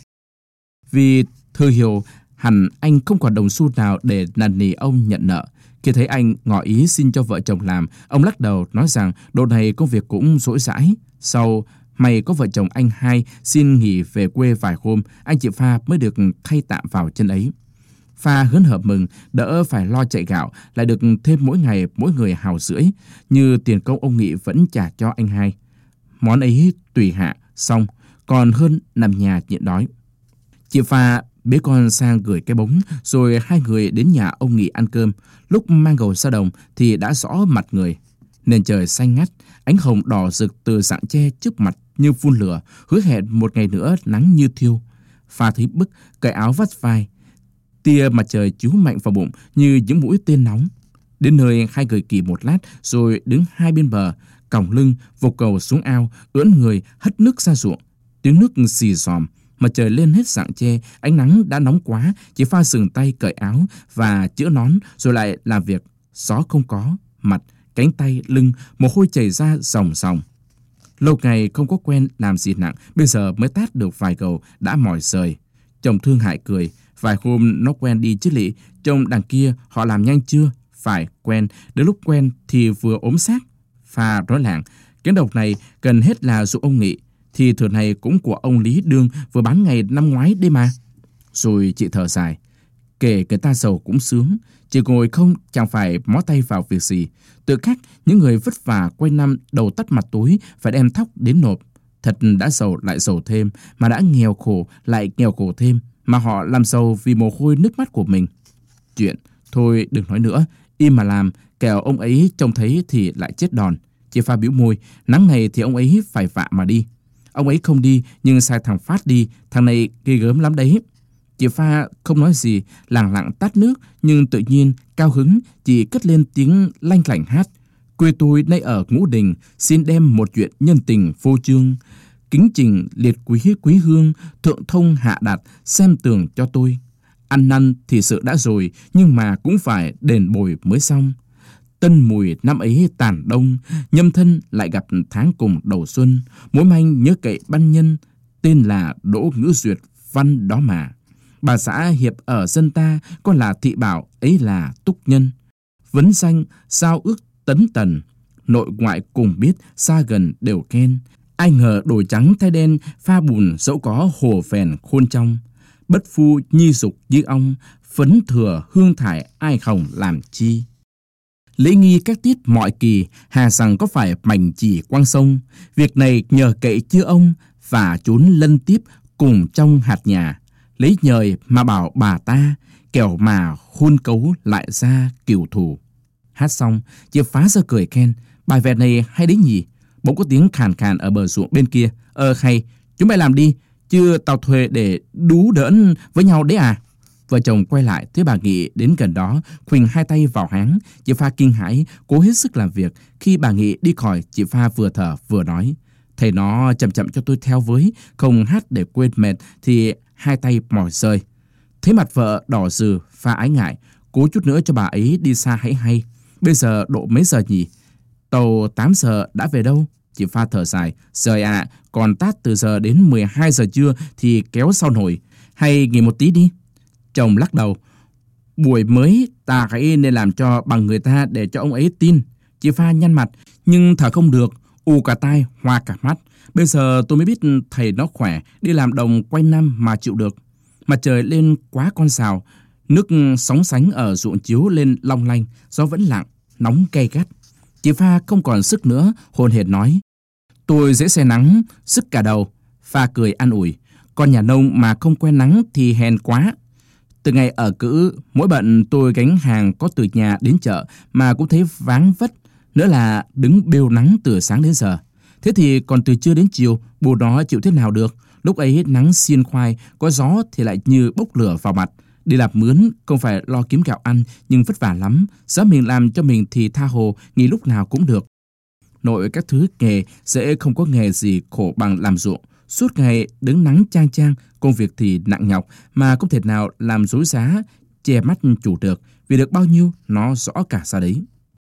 Vì thừa hiểu hẳn anh không còn đồng xu nào để năn nỉ ông nhận nợ. Khi thấy anh ngỏ ý xin cho vợ chồng làm, ông lắc đầu nói rằng độ này công việc cũng rỗi rãi. Sau may có vợ chồng anh hai xin nghỉ về quê vài hôm, anh chị Pha mới được thay tạm vào chân ấy. Pha hớn hở mừng, đỡ phải lo chạy gạo, lại được thêm mỗi ngày mỗi người 1,5 hào, như tiền công ông Nghị vẫn trả cho anh hai. Món ấy tùy hạ, xong, còn hơn nằm nhà nhịn đói. Chị Pha bế con sang gửi cái bóng, rồi hai người đến nhà ông Nghị ăn cơm. Lúc mang gầu ra đồng thì đã rõ mặt người. Nền trời xanh ngắt, ánh hồng đỏ rực từ rặng tre trước mặt như phun lửa, hứa hẹn một ngày nữa nắng như thiêu. Pha thấy bức, cởi áo vắt vai. Tia mặt trời chiếu mạnh vào bụng như những mũi tên nóng. Đến nơi hai người nghỉ một lát rồi đứng hai bên bờ, còng lưng vục cầu xuống ao, ưỡn người hất nước ra ruộng. Tiếng nước xì xòm, mặt trời lên hết rặng tre, ánh nắng đã nóng quá, chỉ Pha dừng tay cởi áo và chữa nón rồi lại làm việc. Gió không có, mặt, cánh tay, lưng, mồ hôi chảy ra ròng ròng. Lâu ngày không có quen làm gì nặng, bây giờ mới tát được vài gầu đã mỏi rời. Chồng thương hại cười, vài hôm nó quen đi chứ lị, chồng đằng kia họ làm nhanh chưa? Phải quen, đến lúc quen thì vừa ốm xác. Pha nói làng, cái độc này gần hết là dụng ông Nghị, thì thừa này cũng của ông Lý Đương vừa bán ngày năm ngoái đấy mà. Rồi chị thở dài, kể người ta giàu cũng sướng, chỉ ngồi không chẳng phải mó tay vào việc gì. Tự khắc những người vất vả quanh năm đầu tắt mặt tối phải đem thóc đến nộp. Thật đã giàu lại giàu thêm, mà đã nghèo khổ lại nghèo khổ thêm, mà họ làm giàu vì mồ hôi nước mắt của mình. Chuyện thôi đừng nói nữa, im mà làm, kẻo ông ấy trông thấy thì lại chết đòn. Chị Pha bĩu môi, nắng này thì ông ấy phải vạ mà đi. Ông ấy không đi, nhưng sai thằng Phát đi, thằng này ghê gớm lắm đấy. Chị Pha không nói gì, lẳng lặng tát nước, nhưng tự nhiên, cao hứng, chị cất lên tiếng lanh lảnh hát. Quê tôi nay ở Ngũ Đình, xin đem một chuyện nhân tình phô trương. Kính trình liệt quý hương, thượng thông hạ đạt, xem tường cho tôi. Ăn năn thì sự đã rồi, nhưng mà cũng phải đền bồi mới xong. Tân mùi năm ấy tàn đông, nhâm thân lại gặp tháng cùng đầu xuân. Mối manh nhớ cậy ban nhân, tên là Đỗ Ngữ Duyệt văn đó mà. Bà xã hiệp ở dân ta, con là thị bảo, ấy là túc nhân. Vấn danh, sao ước tấn tần, nội ngoại cùng biết, xa gần đều khen. Ai ngờ đổi trắng thay đen, pha bùn dẫu có hồ phèn khôn trong. Bất phu nhi dục như ong, phấn thừa hương thải ai khổng làm chi. Lễ nghi các tiết mọi kỳ, hà rằng có phải mảnh chỉ quang sông. Việc này nhờ cậy chưa ông, và trốn lân tiếp cùng trong hạt nhà. Lấy nhời mà bảo bà ta, kẻo mà hôn cấu lại ra cừu thù. Hát xong, chị phá ra cười khen, bài vẹt này hay đấy nhỉ. Bỗng có tiếng khàn khàn ở bờ ruộng bên kia. Hay, chúng mày làm đi, chứ tao thuê để đú đỡn với nhau đấy à. Vợ chồng quay lại thấy bà Nghị đến gần đó, khuỳnh hai tay vào háng. Chị Pha kinh hãi, cố hết sức làm việc. Khi bà Nghị đi khỏi, chị Pha vừa thở vừa nói, thầy nó chậm chậm cho tôi theo với, không hát để quên mệt thì hai tay mỏi rơi. Thấy mặt vợ đỏ rừ, Pha ái ngại, cố chút nữa cho bà ấy đi xa hãy hay. Bây giờ độ mấy giờ nhỉ? Tàu 8 giờ đã về đâu? Chị Pha thở dài, trời ạ, còn tát từ giờ đến 12 giờ trưa thì kéo sao nổi. Hay nghỉ một tí đi. Chồng lắc đầu, buổi mới ta hãy nên làm cho bằng người ta để cho ông ấy tin. Chị Pha nhăn mặt, nhưng thở không được, ù cả tai, hoa cả mắt. Bây giờ tôi mới biết thầy nó khỏe, đi làm đồng quanh năm mà chịu được. Mặt trời lên quá con sào, nước sóng sánh ở ruộng chiếu lên long lanh, gió vẫn lặng, nóng gay gắt. Chị Pha không còn sức nữa, hồn hển nói, tôi dễ say nắng, sức cả đầu. Pha cười an ủi, con nhà nông mà không quen nắng thì hèn quá. Từ ngày ở cữ, mỗi bận tôi gánh hàng có từ nhà đến chợ mà cũng thấy váng vất, nữa là đứng bêu nắng từ sáng đến giờ. Thế thì còn từ trưa đến chiều, bồ đó chịu thế nào được? Lúc ấy nắng xiên khoai, có gió thì lại như bốc lửa vào mặt. Đi làm mướn, không phải lo kiếm gạo ăn, nhưng vất vả lắm. Giá mình làm cho mình thì tha hồ, nghỉ lúc nào cũng được. Nội các thứ nghề, dễ không có nghề gì khổ bằng làm ruộng. Suốt ngày đứng nắng chang chang, công việc thì nặng nhọc, mà không thể nào làm dối giá, che mắt chủ được, vì được bao nhiêu nó rõ cả ra đấy.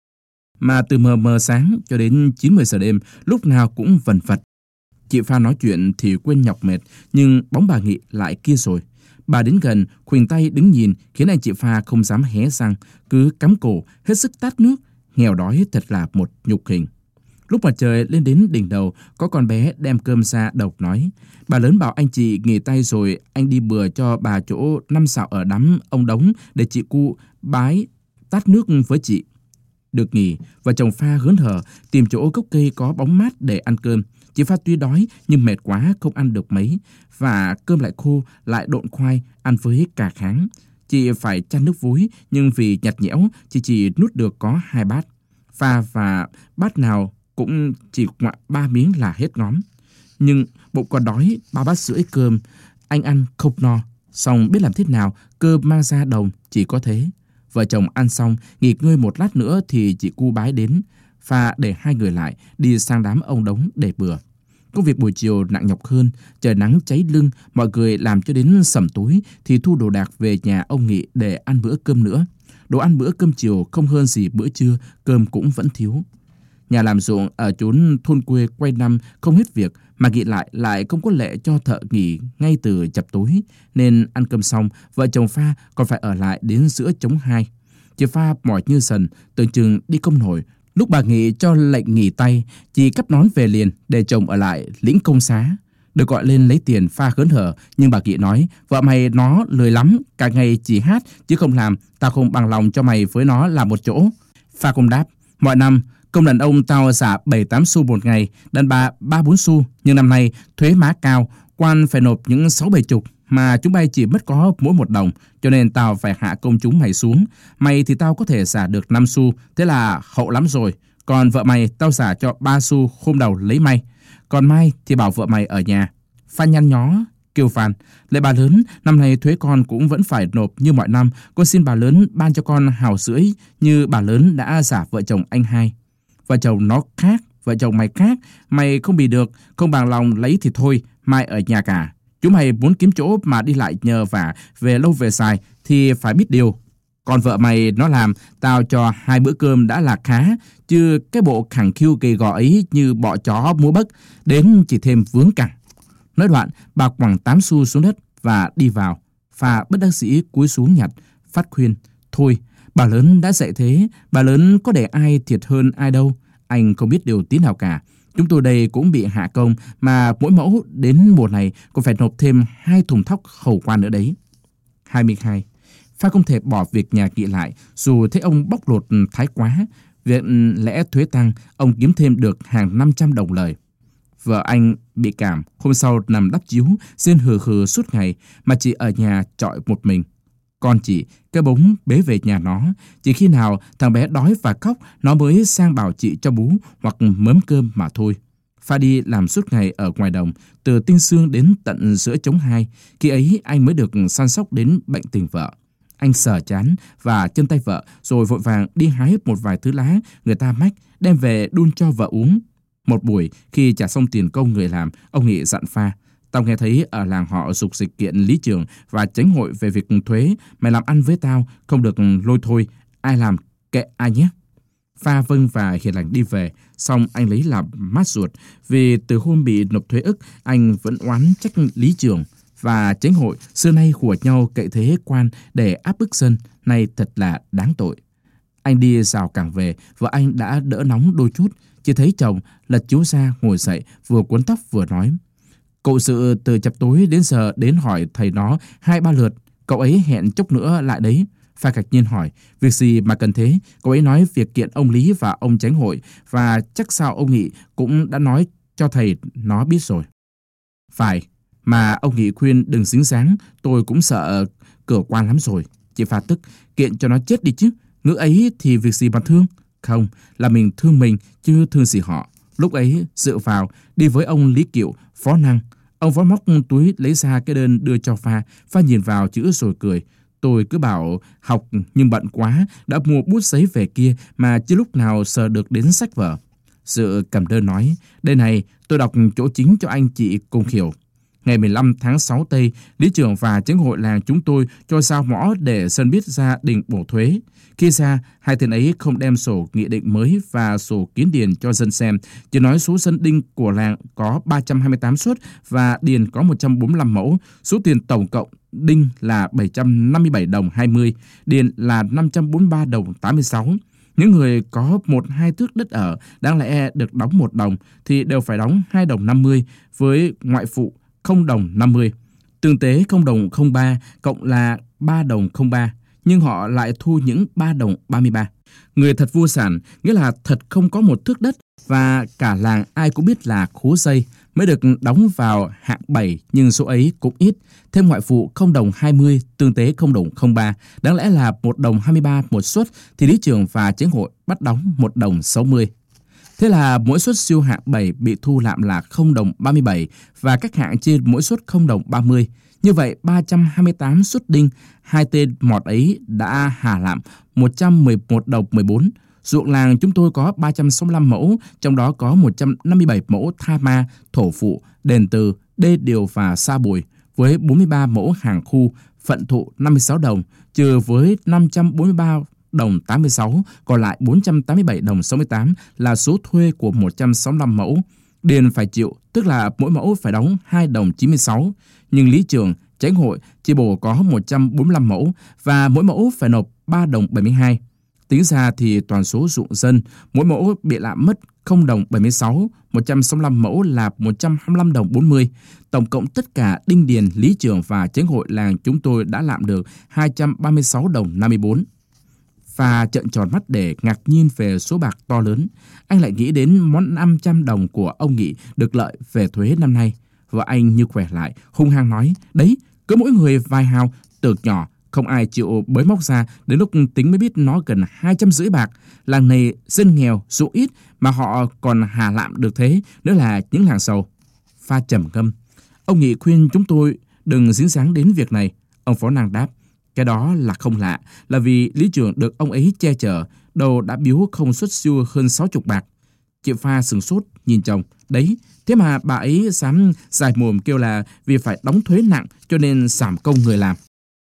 Mà từ mờ mờ sáng cho đến 9-10 giờ đêm, lúc nào cũng vần vật. Chị Pha nói chuyện thì quên nhọc mệt, nhưng bóng bà Nghị lại kia rồi. Bà đến gần, khuỳnh tay đứng nhìn, khiến anh chị Pha không dám hé răng, cứ cắm cổ, hết sức tát nước. Nghèo đói thật là một nhục hình. Lúc mặt trời lên đến đỉnh đầu, có con bé đem cơm ra độc nói, bà lớn bảo anh chị nghỉ tay rồi, anh đi bừa cho bà chỗ 5 sào ở đám ông Đống để chị cu bái tát nước với chị. Được nghỉ, vợ chồng Pha hớn hở tìm chỗ gốc cây có bóng mát để ăn cơm. Chị Pha tuy đói nhưng mệt quá không ăn được mấy, và cơm lại khô, lại độn khoai, ăn với cà kháng. Chị phải chan nước vối, nhưng vì nhạt nhẽo, chị chỉ nuốt được có 2 bát. Pha và bát nào cũng chỉ ngoạ 3 miếng là hết ngóm. Nhưng bụng còn đói 3 bát rưỡi cơm, anh ăn không no. Xong biết làm thế nào, cơm mang ra đồng, chỉ có thế. Vợ chồng ăn xong, nghỉ ngơi một lát nữa thì chị cu bái đến. Pha để hai người lại, đi sang đám ông Đống để bừa. Công việc buổi chiều nặng nhọc hơn, trời nắng cháy lưng, mọi người làm cho đến sẩm tối thì thu đồ đạc về nhà ông Nghị để ăn bữa cơm nữa. Đồ ăn bữa cơm chiều không hơn gì bữa trưa, cơm cũng vẫn thiếu. Nhà làm ruộng ở chốn thôn quê quay năm không hết việc, mà Nghị lại không có lệ cho thợ nghỉ ngay từ chập tối, nên ăn cơm xong, vợ chồng Pha còn phải ở lại đến giữa trống 2. Chị Pha mỏi như sần, tưởng chừng đi không nổi. Lúc bà Nghị cho lệnh nghỉ tay, chị cắp nón về liền để chồng ở lại lĩnh công xá. Được gọi lên lấy tiền, Pha hớn hở, nhưng bà Nghị nói, vợ mày nó lười lắm, cả ngày chỉ hát chứ không làm, tao không bằng lòng cho mày với nó làm một chỗ. Pha không đáp, mọi năm công đàn ông tao trả 7-8 xu một ngày, đàn bà 3-4 xu, nhưng năm nay thuế má cao, quan phải nộp những 6-7 mà chúng bay chỉ mất có mỗi 1 đồng, cho nên tao phải hạ công chúng mày xuống. Mày thì tao có thể xả được 5 xu, thế là hậu lắm rồi. Còn vợ mày tao xả cho 3 xu hôm đầu lấy may. Còn mai thì bảo vợ mày ở nhà. Phan nhăn nhó kêu phàn: Lệ bà lớn, năm nay thuế con cũng vẫn phải nộp như mọi năm. Con xin bà lớn ban cho con hào rưỡi như bà lớn đã xả vợ chồng anh hai. Vợ chồng nó khác, vợ chồng mày khác. Mày không bị được, không bằng lòng lấy thì thôi, mai ở nhà cả. Chúng mày muốn kiếm chỗ mà đi lại nhờ vả về lâu về dài thì phải biết điều. Còn vợ mày nó làm, tao cho 2 bữa cơm đã là khá, chứ cái bộ khẳng khiu gầy gò ấy như bọ chó múa bấc, đến chỉ thêm vướng cẳng. Nói đoạn, bà quẳng 8 xu xuống đất và đi vào. Pha bất đắc dĩ cúi xuống nhặt, phát khuyên: Thôi, bà lớn đã dạy thế, bà lớn có để ai thiệt hơn ai đâu. Anh không biết điều tí nào cả. Chúng tôi đây cũng bị hạ công, mà mỗi mẫu đến mùa này còn phải nộp thêm 2 thùng thóc hầu quan nữa đấy. 22. Pha không thể bỏ việc nhà Kỵ lại, dù thấy ông bóc lột thái quá. Việc lẽ thuế tăng, ông kiếm thêm được hàng 500 đồng lời. Vợ anh bị cảm, hôm sau nằm đắp chiếu, rên hừ hừ suốt ngày, mà chị ở nhà trọi một mình. Con chị, cái bóng bế về nhà nó, chỉ khi nào thằng bé đói và khóc, nó mới sang bảo chị cho bú hoặc mớm cơm mà thôi. Pha đi làm suốt ngày ở ngoài đồng, từ tinh sương đến tận giữa trống 2, khi ấy anh mới được săn sóc đến bệnh tình vợ. Anh sờ chán và chân tay vợ, rồi vội vàng đi hái một vài thứ lá người ta mách, đem về đun cho vợ uống. Một buổi, khi trả xong tiền công người làm, ông Nghị dặn Pha: Tao nghe thấy ở làng họ dục dịch kiện lý trường và chánh hội về việc thuế. Mày làm ăn với tao, không được lôi thôi. Ai làm, kệ ai nhé. Pha vâng và hiền lành đi về. Xong anh lấy làm mát ruột, vì từ hôm bị nộp thuế ức, anh vẫn oán trách lý trường và chánh hội xưa nay hùa nhau cậy thế quan để áp bức dân, nay thật là đáng tội. Anh đi rào cảng về, vợ anh đã đỡ nóng đôi chút, chỉ thấy chồng lật chiếu ra ngồi dậy, vừa cuốn tóc vừa nói: Cậu sự từ chập tối đến giờ đến hỏi thầy nó 2-3 lượt, cậu ấy hẹn chốc nữa lại đấy. Pha ngạc nhiên hỏi: Việc gì mà cần thế? Cậu ấy nói việc kiện ông Lý và ông chánh hội, và chắc sao ông Nghị cũng đã nói cho thầy nó biết rồi. Phải, mà ông Nghị khuyên đừng dính dáng, tôi cũng sợ cửa quan lắm rồi. Chị Pha tức: Kiện cho nó chết đi chứ, ngữ ấy thì việc gì mà thương. Không, là mình thương mình chứ thương gì họ. Lúc ấy dự vào đi với ông Lý Kiệu, phó năng. Ông phó móc túi lấy ra cái đơn đưa cho Pha. Pha nhìn vào chữ rồi cười. Tôi cứ bảo học nhưng bận quá, đã mua bút giấy về kia mà chưa lúc nào sờ được đến sách vở. Dự cầm đơn nói: Đây này, tôi đọc chỗ chính cho anh chị cùng hiểu. Ngày 15 tháng 6 Tây, lý trưởng và chánh hội làng chúng tôi cho giao mõ để dân biết ra định bổ thuế. Khi ra, hai tên ấy không đem sổ nghị định mới và sổ kiến điền cho dân xem, chỉ nói số dân đinh của làng có 328 suất và điền có 145 mẫu, số tiền tổng cộng đinh là 757 đồng 20, điền là 543 đồng 86. Những người có 1-2 thước đất ở đáng lẽ được đóng 1 đồng thì đều phải đóng 2 đồng 50, với ngoại phụ 0 đồng 50. Tương tế 0 đồng 03 cộng là 3 đồng 03, nhưng họ lại thu những 3 đồng 33. Người thật vô sản, nghĩa là thật không có 1 thước đất, và cả làng ai cũng biết là khố dây mới được đóng vào hạng 7, nhưng số ấy cũng ít. Thêm ngoại phụ 0 đồng 20, tương tế 0 đồng 03, đáng lẽ là 1 đồng 23 một suất, thì lý trường và chánh hội bắt đóng 1 đồng 60. Thế là mỗi suất siêu hạng 7 bị thu lạm là 0 đồng 37 và các hạng trên mỗi suất 0 đồng 30. Như vậy 328 suất đinh, hai tên mọt ấy đã hà lạm 111 đồng 14. Ruộng làng chúng tôi có 365 mẫu, trong đó có 157 mẫu tha ma, thổ phụ, đền từ, đê điều và sa bồi, với 43 mẫu hàng khu, phận thụ 56 đồng, trừ với 543 đồng 86, còn lại 487 đồng 68 là số thuê của 165 mẫu. Điền phải chịu, tức là mỗi mẫu phải đóng 2 đồng 96, nhưng lý trường, chánh hội, chi bộ có 145 mẫu và mỗi mẫu phải nộp 3 đồng 72. Tính ra thì toàn số ruộng dân, mỗi mẫu bị lạm mất 0 đồng 76, 165 mẫu là 125 đồng 40. Tổng cộng tất cả đinh điền, lý trường và chánh hội làng chúng tôi đã lạm được 236 đồng 54. Và trợn tròn mắt để ngạc nhiên về số bạc to lớn. Anh lại nghĩ đến món 500 đồng của ông Nghị được lợi về thuế năm nay. Vợ anh như khỏe lại, hung hăng nói: Đấy, cứ mỗi người vài hào, tược nhỏ, không ai chịu bới móc ra, đến lúc tính mới biết nó gần 250 bạc. Làng này dân nghèo, số ít mà họ còn hà lạm được thế, nữa là những làng giàu. Pha trầm ngâm. Ông Nghị khuyên chúng tôi đừng dính dáng đến việc này. Ông Phó Năng đáp, cái đó là không lạ, là vì lý trưởng được ông ấy che chở, đầu đã biếu không xuất siêu hơn 60 bạc. Chị Pha sửng sốt nhìn chồng. Đấy, thế mà bà ấy dám dài mồm kêu là vì phải đóng thuế nặng cho nên giảm công người làm.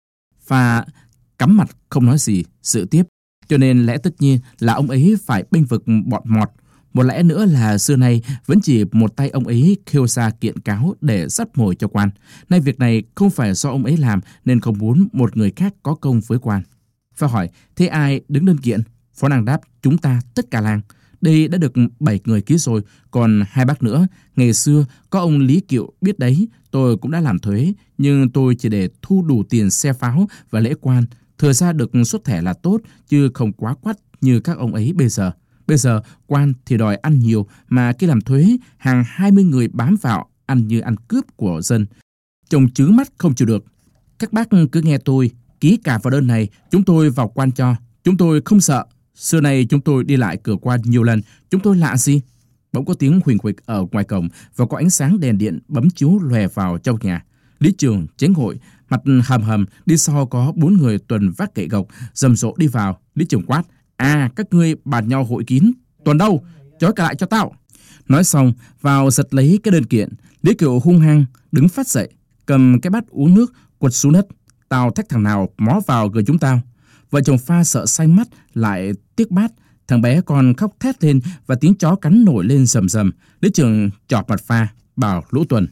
Pha cắm mặt không nói gì, sự tiếp. Cho nên lẽ tất nhiên là ông ấy phải bênh vực bọn mọt. Một lẽ nữa là xưa nay vẫn chỉ một tay ông ấy khêu ra kiện cáo để dắt mồi cho quan. Nay việc này không phải do ông ấy làm nên không muốn một người khác có công với quan. Pha hỏi, thế ai đứng đơn kiện? Phó Năng đáp, chúng ta tất cả làng. Đây đã được 7 người ký rồi, còn 2 bác nữa. Ngày xưa có ông Lý Kiệu biết đấy, tôi cũng đã làm thuế, nhưng tôi chỉ để thu đủ tiền xe pháo và lễ quan. Thừa ra được xuất thẻ là tốt, chứ không quá quắt như các ông ấy bây giờ. Bây giờ quan thì đòi ăn nhiều, mà khi làm thuế, hàng 20 người bám vào, ăn như ăn cướp của dân. Chồng chướng mắt không chịu được. Các bác cứ nghe tôi, ký cả vào đơn này, chúng tôi vào quan cho. Chúng tôi không sợ. Xưa nay chúng tôi đi lại cửa quan nhiều lần, chúng tôi lạ gì? Bỗng có tiếng huỳnh huỵch ở ngoài cổng và có ánh sáng đèn điện bấm chiếu lòe vào trong nhà. Lý trưởng chánh hội, mặt hầm hầm, đi sau có 4 người tuần vác gậy gộc, rầm rộ đi vào. Lý trưởng quát, các ngươi bàn nhau hội kín, tuần đâu? Trói cả lại cho tao. Nói xong, vào giật lấy cái đơn kiện. Lý Kiệu hung hăng, đứng phát dậy, cầm cái bát uống nước, quật xuống đất. Tao thách thằng nào mó vào người chúng tao. Vợ chồng Pha sợ xanh mắt, lại tiếc bát. Thằng bé còn khóc thét lên và tiếng chó cắn nổi lên rầm rầm. Lý trưởng chọt mặt Pha, bảo Lũ Tuần,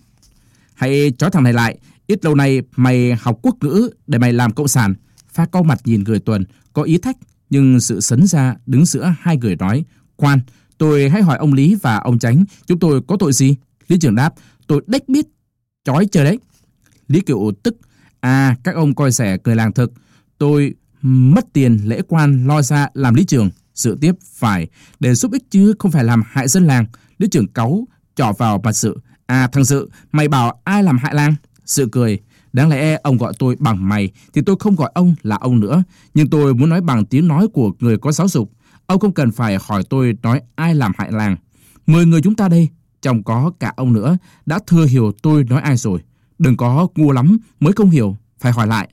hãy trói thằng này lại. Ít lâu nay mày học quốc ngữ để mày làm cộng sản. Pha cau mặt nhìn người Tuần, có ý thách, nhưng sự sấn ra đứng giữa hai người nói, khoan, tôi hãy hỏi ông Lý và ông Chánh, chúng tôi có tội gì? Lý trưởng đáp, tôi đếch biết, trói chờ đấy. Lý Kiệu tức, các ông coi rẻ người làng thực, tôi mất tiền lễ quan lo ra làm lý trưởng. Sự tiếp, phải, để giúp ích chứ không phải làm hại dân làng. Lý trưởng cáu, trỏ vào mặt Sự, thằng Sự, mày bảo ai làm hại làng? Sự cười, đáng lẽ ông gọi tôi bằng mày thì tôi không gọi ông là ông nữa, nhưng tôi muốn nói bằng tiếng nói của người có giáo dục. Ông không cần phải hỏi tôi nói ai làm hại làng. 10 người chúng ta đây, trong có cả ông nữa, đã thừa hiểu tôi nói ai rồi. Đừng có ngu lắm mới không hiểu, phải hỏi lại.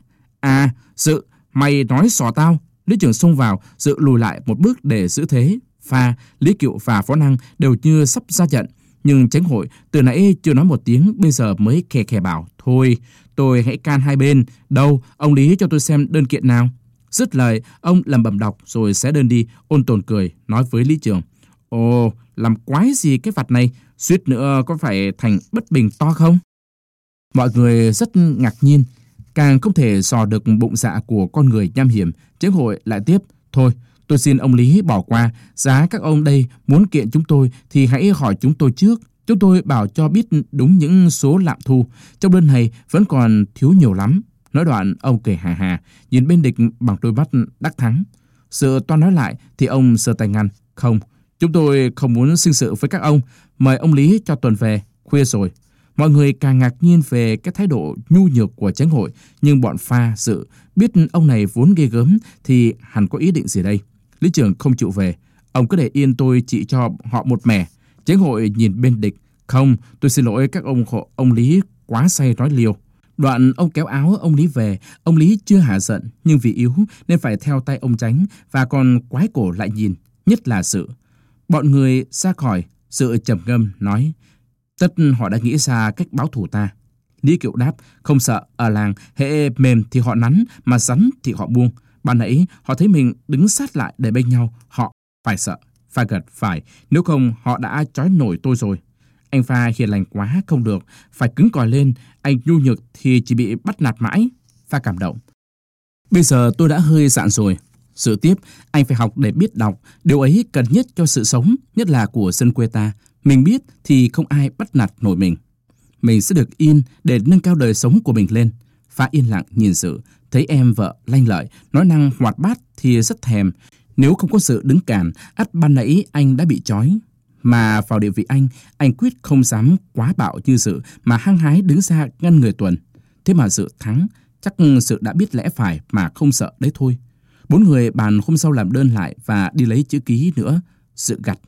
Sự, mày nói xỏ tao. Lý trưởng xông vào, Sự lùi lại một bước để giữ thế. Pha, Lý Kiệu và Phó Năng đều như sắp ra trận, nhưng chánh hội từ nãy chưa nói một tiếng, bây giờ mới khè khè bảo, thôi, tôi hãy can hai bên. Đâu, ông Lý cho tôi xem đơn kiện nào. Dứt lời, ông lẩm bẩm đọc rồi xé đơn đi. Ôn Tồn cười, nói với Lý trưởng, ồ, làm quái gì cái vặt này, suýt nữa có phải thành bất bình to không? Mọi người rất ngạc nhiên, càng không thể dò được bụng dạ của con người nham hiểm. Chánh hội lại tiếp, thôi, tôi xin ông Lý bỏ qua, giá các ông đây muốn kiện chúng tôi thì hãy hỏi chúng tôi trước. Chúng tôi bảo cho biết đúng những số lạm thu. Trong đơn này vẫn còn thiếu nhiều lắm. Nói đoạn, ông cười hà hà, nhìn bên địch bằng đôi mắt đắc thắng. Sự toan nói lại thì ông giơ tay ngăn. Không, chúng tôi không muốn sinh sự với các ông. Mời ông Lý cho tuần về, khuya rồi. Mọi người càng ngạc nhiên về cái thái độ nhu nhược của chánh hội, nhưng bọn Pha, Sự biết ông này vốn ghê gớm thì hẳn có ý định gì đây. Lý trưởng không chịu về, ông cứ để yên tôi trị cho họ một mẻ. Chánh hội nhìn bên địch, không, tôi xin lỗi các ông Lý quá say nói liều. Đoạn ông kéo áo ông Lý về. Ông Lý chưa hả giận, nhưng vì yếu nên phải theo tay ông Chánh và còn quái cổ lại nhìn, nhất là Sự. Bọn người ra khỏi, Sự trầm ngâm nói, tất họ đã nghĩ ra cách báo thù ta. Lý Kiệu đáp, không sợ, ở làng hễ mềm thì họ nắn, mà rắn thì họ buông. Ban nãy họ thấy mình đứng sát lại để bên nhau, họ phải sợ. Pha gật, phải, nếu không họ đã trói nổi tôi rồi. Anh Pha hiền lành quá không được, phải cứng cỏi lên, anh nhu nhược thì chỉ bị bắt nạt mãi. Pha cảm động. Bây giờ tôi đã hơi dạn rồi. Sự tiếp, anh phải học để biết đọc, điều ấy cần nhất cho sự sống, nhất là của dân quê ta. Mình biết thì không ai bắt nạt nổi mình. Mình sẽ được yên để nâng cao đời sống của mình lên. Pha yên lặng nhìn Sự, thấy em vợ lanh lợi, nói năng hoạt bát thì rất thèm. Nếu không có Sự đứng cản, ắt ban nãy anh đã bị trói. Mà vào địa vị anh quyết không dám quá bạo như Sự mà hăng hái đứng ra ngăn người Tuần. Thế mà Sự thắng, Chắc sự đã biết lẽ phải mà không sợ đấy thôi. 4 người bàn hôm sau làm đơn lại và đi lấy chữ ký nữa, sự gặt.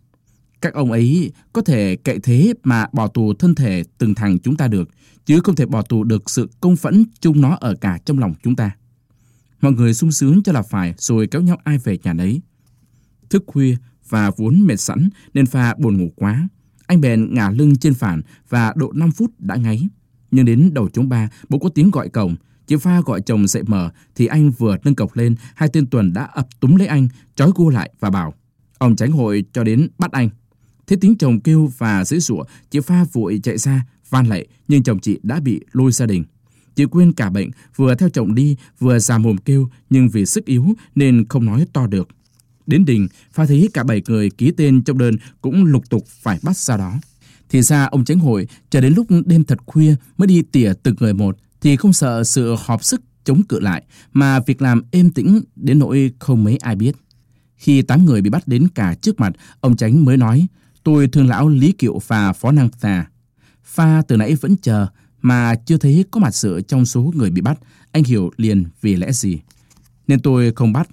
Các ông ấy có thể cậy thế mà bỏ tù thân thể từng thằng chúng ta được, chứ không thể bỏ tù được sự công phẫn chung nó ở cả trong lòng chúng ta. Mọi người sung sướng cho là phải, rồi kéo nhau ai về nhà nấy. Thức khuya và vốn mệt sẵn nên Pha buồn ngủ quá. Anh bèn ngả lưng trên phản và độ 5 phút đã ngáy. Nhưng đến đầu chóng 3, bỗng có tiếng gọi cổng. Chị Pha gọi chồng dậy mở thì anh vừa nâng cọc lên, 2 tên tuần đã ập túm lấy anh, trói cô lại và bảo ông tránh hội cho đến bắt anh. Thế tiếng chồng kêu và giãy giụa, chị Pha vội chạy ra van lạy, nhưng chồng chị đã bị lôi gia đình. Chị quên cả bệnh, vừa theo chồng đi vừa già mồm kêu, nhưng vì sức yếu nên không nói to được. Đến đình, Pha thấy cả 7 người ký tên trong đơn cũng lục tục phải bắt ra đó. Thì ra ông tránh hội chờ đến lúc đêm thật khuya mới đi tỉa từng người một, thì không sợ sự họp sức chống cự lại, mà việc làm êm tĩnh đến nỗi không mấy ai biết. Khi 8 người bị bắt đến cả trước mặt, ông tránh mới nói: tôi thương lão Lý Kiệu và Phó Năng Tà. Pha từ nãy vẫn chờ mà chưa thấy có mặt sự trong số người bị bắt. Anh hiểu liền vì lẽ gì, nên tôi không bắt.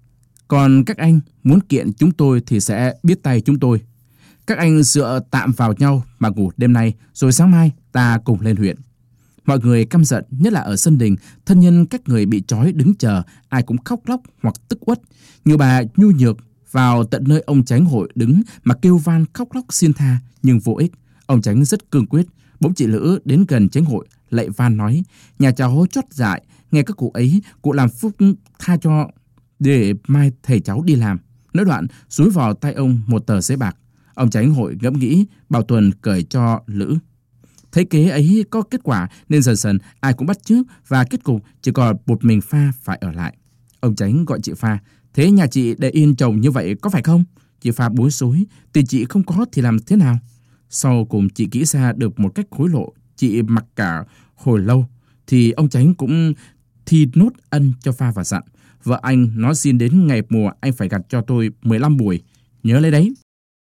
Còn các anh muốn kiện chúng tôi thì sẽ biết tay chúng tôi. Các anh dựa tạm vào nhau mà ngủ đêm nay, rồi sáng mai ta cùng lên huyện. Mọi người căm giận, nhất là ở sân đình. Thân nhân các người bị trói đứng chờ, ai cũng khóc lóc hoặc tức uất. Nhiều bà nhu nhược vào tận nơi ông tránh hội đứng mà kêu van khóc lóc xin tha, nhưng vô ích. Ông tránh rất cương quyết. Bỗng chị Lữ đến gần tránh hội lạy van nói: nhà cháu chót dại, nghe các cụ ấy, cụ làm phúc tha cho để mai thầy cháu đi làm. Nói đoạn dúi vào tay ông một tờ giấy bạc. Ông tránh hội ngẫm nghĩ, bảo Tuần cởi cho Lữ. Thấy kế ấy có kết quả nên dần dần ai cũng bắt chước, và kết cục chỉ còn một mình Pha phải ở lại. Ông tránh gọi chị Pha: thế nhà chị để yên chồng như vậy có phải không? Chị Pha bối rối: tiền chị không có thì làm thế nào? Sau cùng chị nghĩ ra được một cách hối lộ. Chị mặc cả hồi lâu thì ông tránh cũng thi nốt ân cho Pha và dặn: vợ anh nó xin đến ngày mùa anh phải gặt cho tôi 15 buổi, nhớ lấy đấy.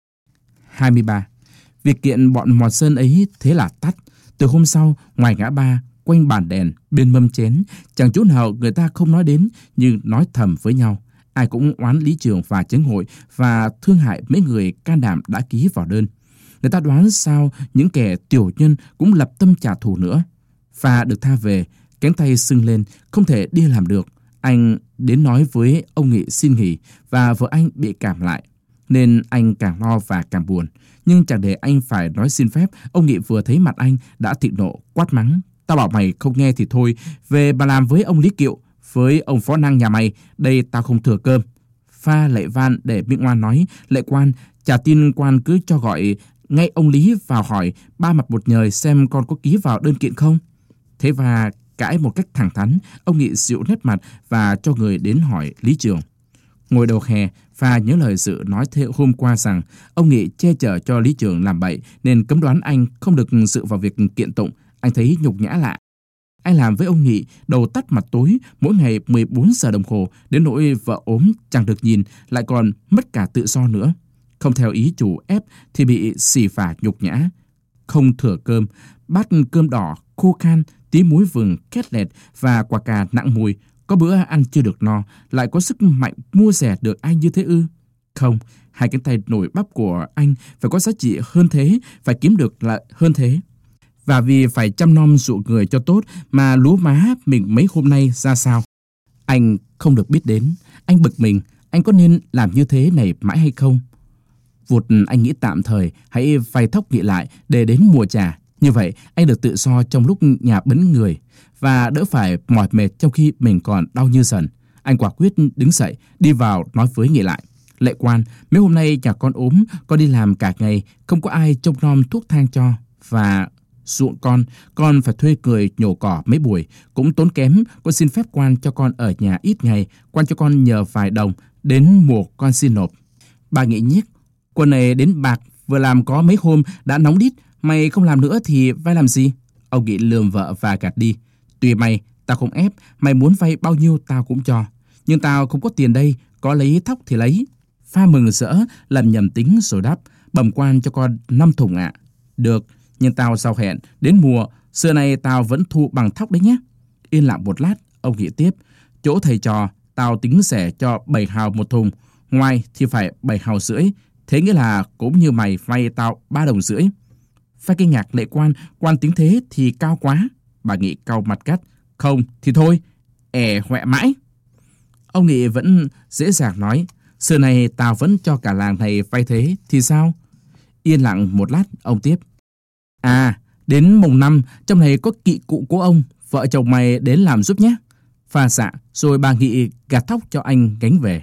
23. Việc kiện bọn Mọt Sơn ấy thế là tắt. Từ hôm sau, ngoài ngã ba, quanh bàn đèn, bên mâm chén, chẳng chỗ nào người ta không nói đến, nhưng nói thầm với nhau. Ai cũng oán Lý Trường và Tránh hội và thương hại mấy người can đảm đã ký vào đơn. Người ta đoán sao những kẻ tiểu nhân cũng lập tâm trả thù nữa. Pha được tha về, cánh tay sưng lên, không thể đi làm được. Anh đến nói với ông Nghị xin nghỉ, và vợ anh bị cảm lại, nên anh càng lo và càng buồn. Nhưng chẳng để anh phải nói xin phép, ông Nghị vừa thấy mặt anh đã thịnh nộ quát mắng: tao bảo mày không nghe thì thôi, về mà làm với ông Lý Kiệu, với ông Phó Năng nhà mày, đây tao không thừa cơm. Pha lạy van để miệng ngoan nói: lệ quan, trả tin quan cứ cho gọi ngay ông Lý vào hỏi ba mặt một nhời xem con có ký vào đơn kiện không. Thế và cãi một cách thẳng thắn, ông Nghị dịu nét mặt và cho người đến hỏi Lý Trường. Ngồi đầu hè, Pha nhớ lời Dự nói thế hôm qua rằng ông Nghị che chở cho Lý Trường làm bậy nên cấm đoán anh không được dự vào việc kiện tụng. Anh thấy nhục nhã lạ. Anh làm với ông Nghị đầu tắt mặt tối, mỗi ngày 14 giờ đồng hồ, đến nỗi vợ ốm chẳng được nhìn, lại còn mất cả tự do nữa. Không theo ý chủ ép thì bị xỉ vả nhục nhã. Không thừa cơm, bát cơm đỏ khô khan, tí muối vừng khét lẹt và quả cà nặng mùi. Có bữa ăn chưa được no, lại có sức mạnh mua rẻ được ai như thế ư? Không, hai cánh tay nổi bắp của anh phải có giá trị hơn thế, phải kiếm được lại hơn thế. Và vì phải chăm nom dụ người cho tốt mà lúa má mình mấy hôm nay ra sao? Anh không được biết đến. Anh bực mình, anh có nên làm như thế này mãi hay không? Vụt anh nghĩ tạm thời hãy vay thóc Nghị lại để đến mùa trà. Như vậy anh được tự do trong lúc nhà bấn người, và đỡ phải mỏi mệt trong khi mình còn đau như sần. Anh quả quyết đứng dậy, đi vào nói với Nghị lại: lệ quan, mấy hôm nay nhà con ốm, con đi làm cả ngày, không có ai trông nom thuốc thang cho, và ruộng con phải thuê người nhổ cỏ mấy buổi, cũng tốn kém. Con xin phép quan cho con ở nhà ít ngày, quan cho con nhờ vài đồng, đến mùa con xin nộp. Bà Nghị nhiếc: quân này đến bạc, vừa làm có mấy hôm đã nóng đít, mày không làm nữa thì vay làm gì? Ông Nghị lườm vợ và gạt đi: tùy mày, tao không ép, mày muốn vay bao nhiêu tao cũng cho, nhưng tao không có tiền đây, có lấy thóc thì lấy. Pha mừng rỡ làm nhầm tính rồi đáp: bẩm quan cho con 5 thùng ạ. Được, nhưng tao sao hẹn đến mùa xưa nay tao vẫn thu bằng thóc đấy nhé. Yên lặng một lát, ông Nghị tiếp. Chỗ thầy trò, tao tính xẻ cho 7 hào một thùng, ngoài thì phải 7 hào rưỡi. Thế nghĩa là cũng như mày vay tao 3 đồng rưỡi. Pha kinh ngạc lệ quan tính thế thì cao quá. Bà Nghị cau mặt gắt. Không thì thôi, hoẹ mãi. Ông Nghị vẫn dễ dàng nói. Xưa này tao vẫn cho cả làng này vay thế thì sao? Yên lặng một lát, ông tiếp. À, đến mùng 5, trong này có kỵ cụ của ông, vợ chồng mày đến làm giúp nhé. Pha dạ, rồi bà Nghị gạt tóc cho anh gánh về.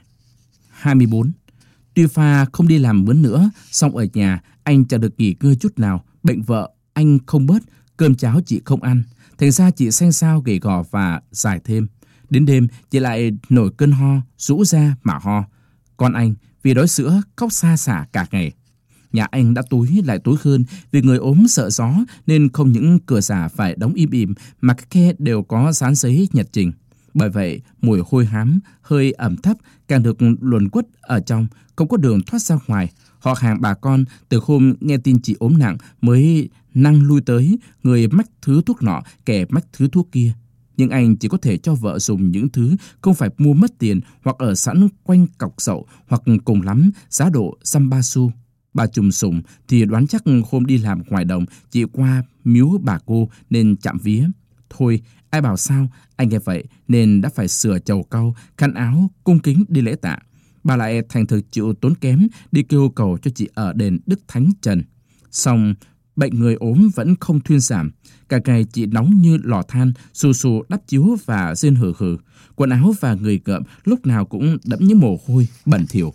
24. Tuy Pha không đi làm mướn nữa, song ở nhà anh chẳng được nghỉ ngơi chút nào. Bệnh vợ anh không bớt, cơm cháo chị không ăn. Thành ra chị xanh xao gầy gò và dài thêm. Đến đêm chị lại nổi cơn ho, rũ ra mà ho. Còn anh vì đói sữa khóc xa xả cả ngày. Nhà anh đã tối lại tối hơn vì người ốm sợ gió nên không những cửa xả phải đóng im ỉm mà các khe đều có dán giấy nhật trình. Bởi vậy mùi hôi hám, hơi ẩm thấp càng được luồn quất ở trong, không có đường thoát ra ngoài. Họ hàng bà con từ hôm nghe tin chị ốm nặng mới năng lui tới, người mách thứ thuốc nọ, kẻ mách thứ thuốc kia. Nhưng anh chỉ có thể cho vợ dùng những thứ không phải mua mất tiền hoặc ở sẵn quanh cọc sậu hoặc cùng lắm giá độ xăm ba xu. Bà Trùm Sùng thì đoán chắc hôm đi làm ngoài đồng chị qua miếu bà cô nên chạm vía. Thôi, ai bảo sao, anh nghe vậy nên đã phải sửa trầu cau, khăn áo, cung kính đi lễ tạ. Bà lại thành thực chịu tốn kém đi kêu cầu cho chị ở đền Đức Thánh Trần. Xong, bệnh người ốm vẫn không thuyên giảm. Cả ngày chị nóng như lò than, xù xù đắp chiếu và rên hừ hừ. Quần áo và người cợm lúc nào cũng đẫm những mồ hôi, bẩn thỉu.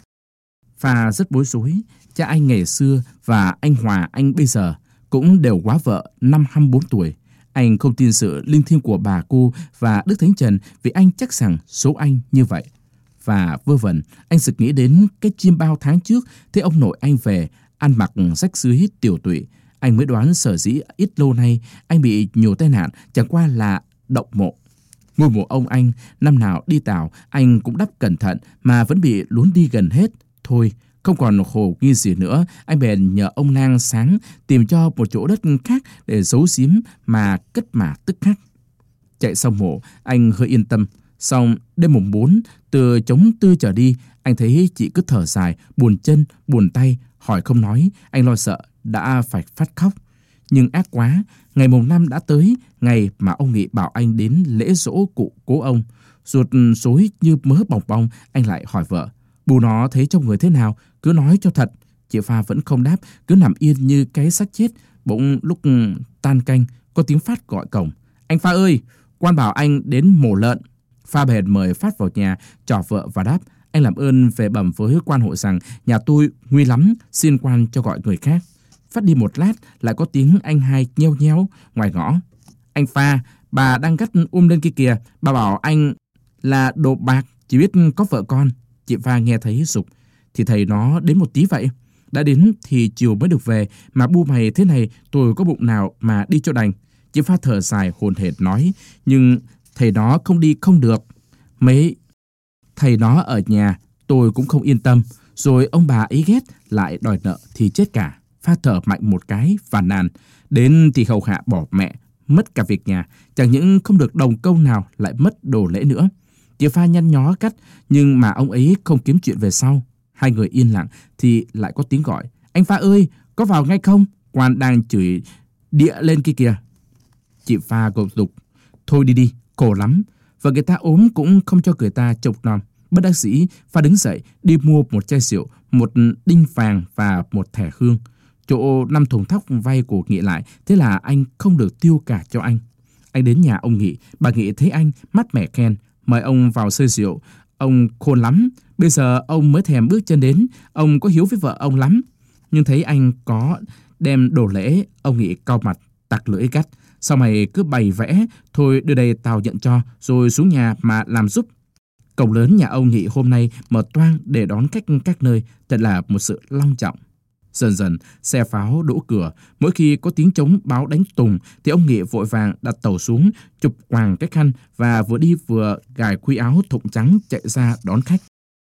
Pha rất bối rối. Cha anh ngày xưa và anh Hòa anh bây giờ cũng đều quá vợ năm 24 tuổi. Anh không tin sự linh thiêng của bà cô và Đức Thánh Trần vì anh chắc rằng số anh như vậy. Và vơ vẩn, anh sực nghĩ đến cái chim bao tháng trước, thấy ông nội anh về, ăn mặc rách rưới tiểu tụy. Anh mới đoán sở dĩ ít lâu nay anh bị nhiều tai nạn chẳng qua là động mộ. Ngôi mộ ông anh, năm nào đi tảo, anh cũng đắp cẩn thận mà vẫn bị lún đi gần hết. Thôi, không còn hồ nghi gì nữa, anh bèn nhờ ông lang sáng tìm cho một chỗ đất khác để giấu giếm mà cất mà tức khắc. Chạy xong mộ, anh hơi yên tâm. Xong đêm mùng 4, từ trống tư trở đi, anh thấy chị cứ thở dài, buồn chân, buồn tay, hỏi không nói. Anh lo sợ đã phải phát khóc. Nhưng ác quá, ngày mùng 5 đã tới, ngày mà ông Nghị bảo anh đến lễ giỗ cụ cố ông. Ruột rối như mớ bòng bong, anh lại hỏi vợ. Bù nó thấy trong người thế nào, cứ nói cho thật. Chị Pha vẫn không đáp, cứ nằm yên như cái xác chết. Bỗng lúc tan canh, có tiếng Phát gọi cổng. Anh Pha ơi, quan bảo anh đến mổ lợn. Pha bèn mời Phát vào nhà, trò vợ và đáp. Anh làm ơn về bẩm với quan hộ rằng nhà tôi nguy lắm, xin quan cho gọi người khác. Phát đi một lát, lại có tiếng anh hai nheo nheo ngoài ngõ. Anh Pha, bà đang gắt lên kia kìa, bà bảo anh là đồ bạc, chỉ biết có vợ con. Chị Pha nghe thấy sục. Thì thầy nó đến một tí vậy. Đã đến thì chiều mới được về, mà bu mày thế này tôi có bụng nào mà đi cho đành. Chị Pha thở dài hồn hển nói. Nhưng thầy nó không đi không được. Mấy thầy nó ở nhà tôi cũng không yên tâm. Rồi ông bà ấy ghét lại đòi nợ thì chết cả. Pha thở mạnh một cái và nàn. Đến thì hầu hạ bỏ mẹ, mất cả việc nhà. Chẳng những không được đồng công nào lại mất đồ lễ nữa. Chị Pha nhăn nhó cắt, nhưng mà ông ấy không kiếm chuyện về sau. Hai người yên lặng thì lại có tiếng gọi. Anh Pha ơi, có vào ngay không? Quan đang chửi địa lên kia kìa. Chị Pha gục tục. Thôi đi đi, khổ lắm. Và người ta ốm cũng không cho người ta chộc nom. Bất đắc dĩ, Pha đứng dậy đi mua một chai rượu, một đinh vàng và một thẻ hương. Chỗ 5 thùng thóc vay của Nghị lại, thế là anh không được tiêu cả cho anh. Anh đến nhà ông Nghị, bà Nghị thấy anh mát mẻ khen, mời ông vào xơi rượu. Ông khôn lắm, bây giờ ông mới thèm bước chân đến, ông có hiếu với vợ ông lắm. Nhưng thấy anh có đem đồ lễ, ông Nghị cau mặt, tặc lưỡi gắt. Sao mày cứ bày vẽ, thôi đưa đây tao nhận cho, rồi xuống nhà mà làm giúp. Cổng lớn nhà ông Nghị hôm nay mở toang để đón khách các nơi, thật là một sự long trọng. Dần dần, xe pháo đỗ cửa, mỗi khi có tiếng trống báo đánh tùng thì ông Nghị vội vàng đặt tàu xuống, chụp quàng cái khăn và vừa đi vừa gài khuy áo thụng trắng chạy ra đón khách.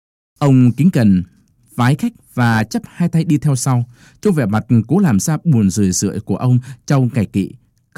Ông kính cẩn vái khách và chắp hai tay đi theo sau, trong vẻ mặt cố làm ra buồn rười rượi của ông trong ngày kỵ.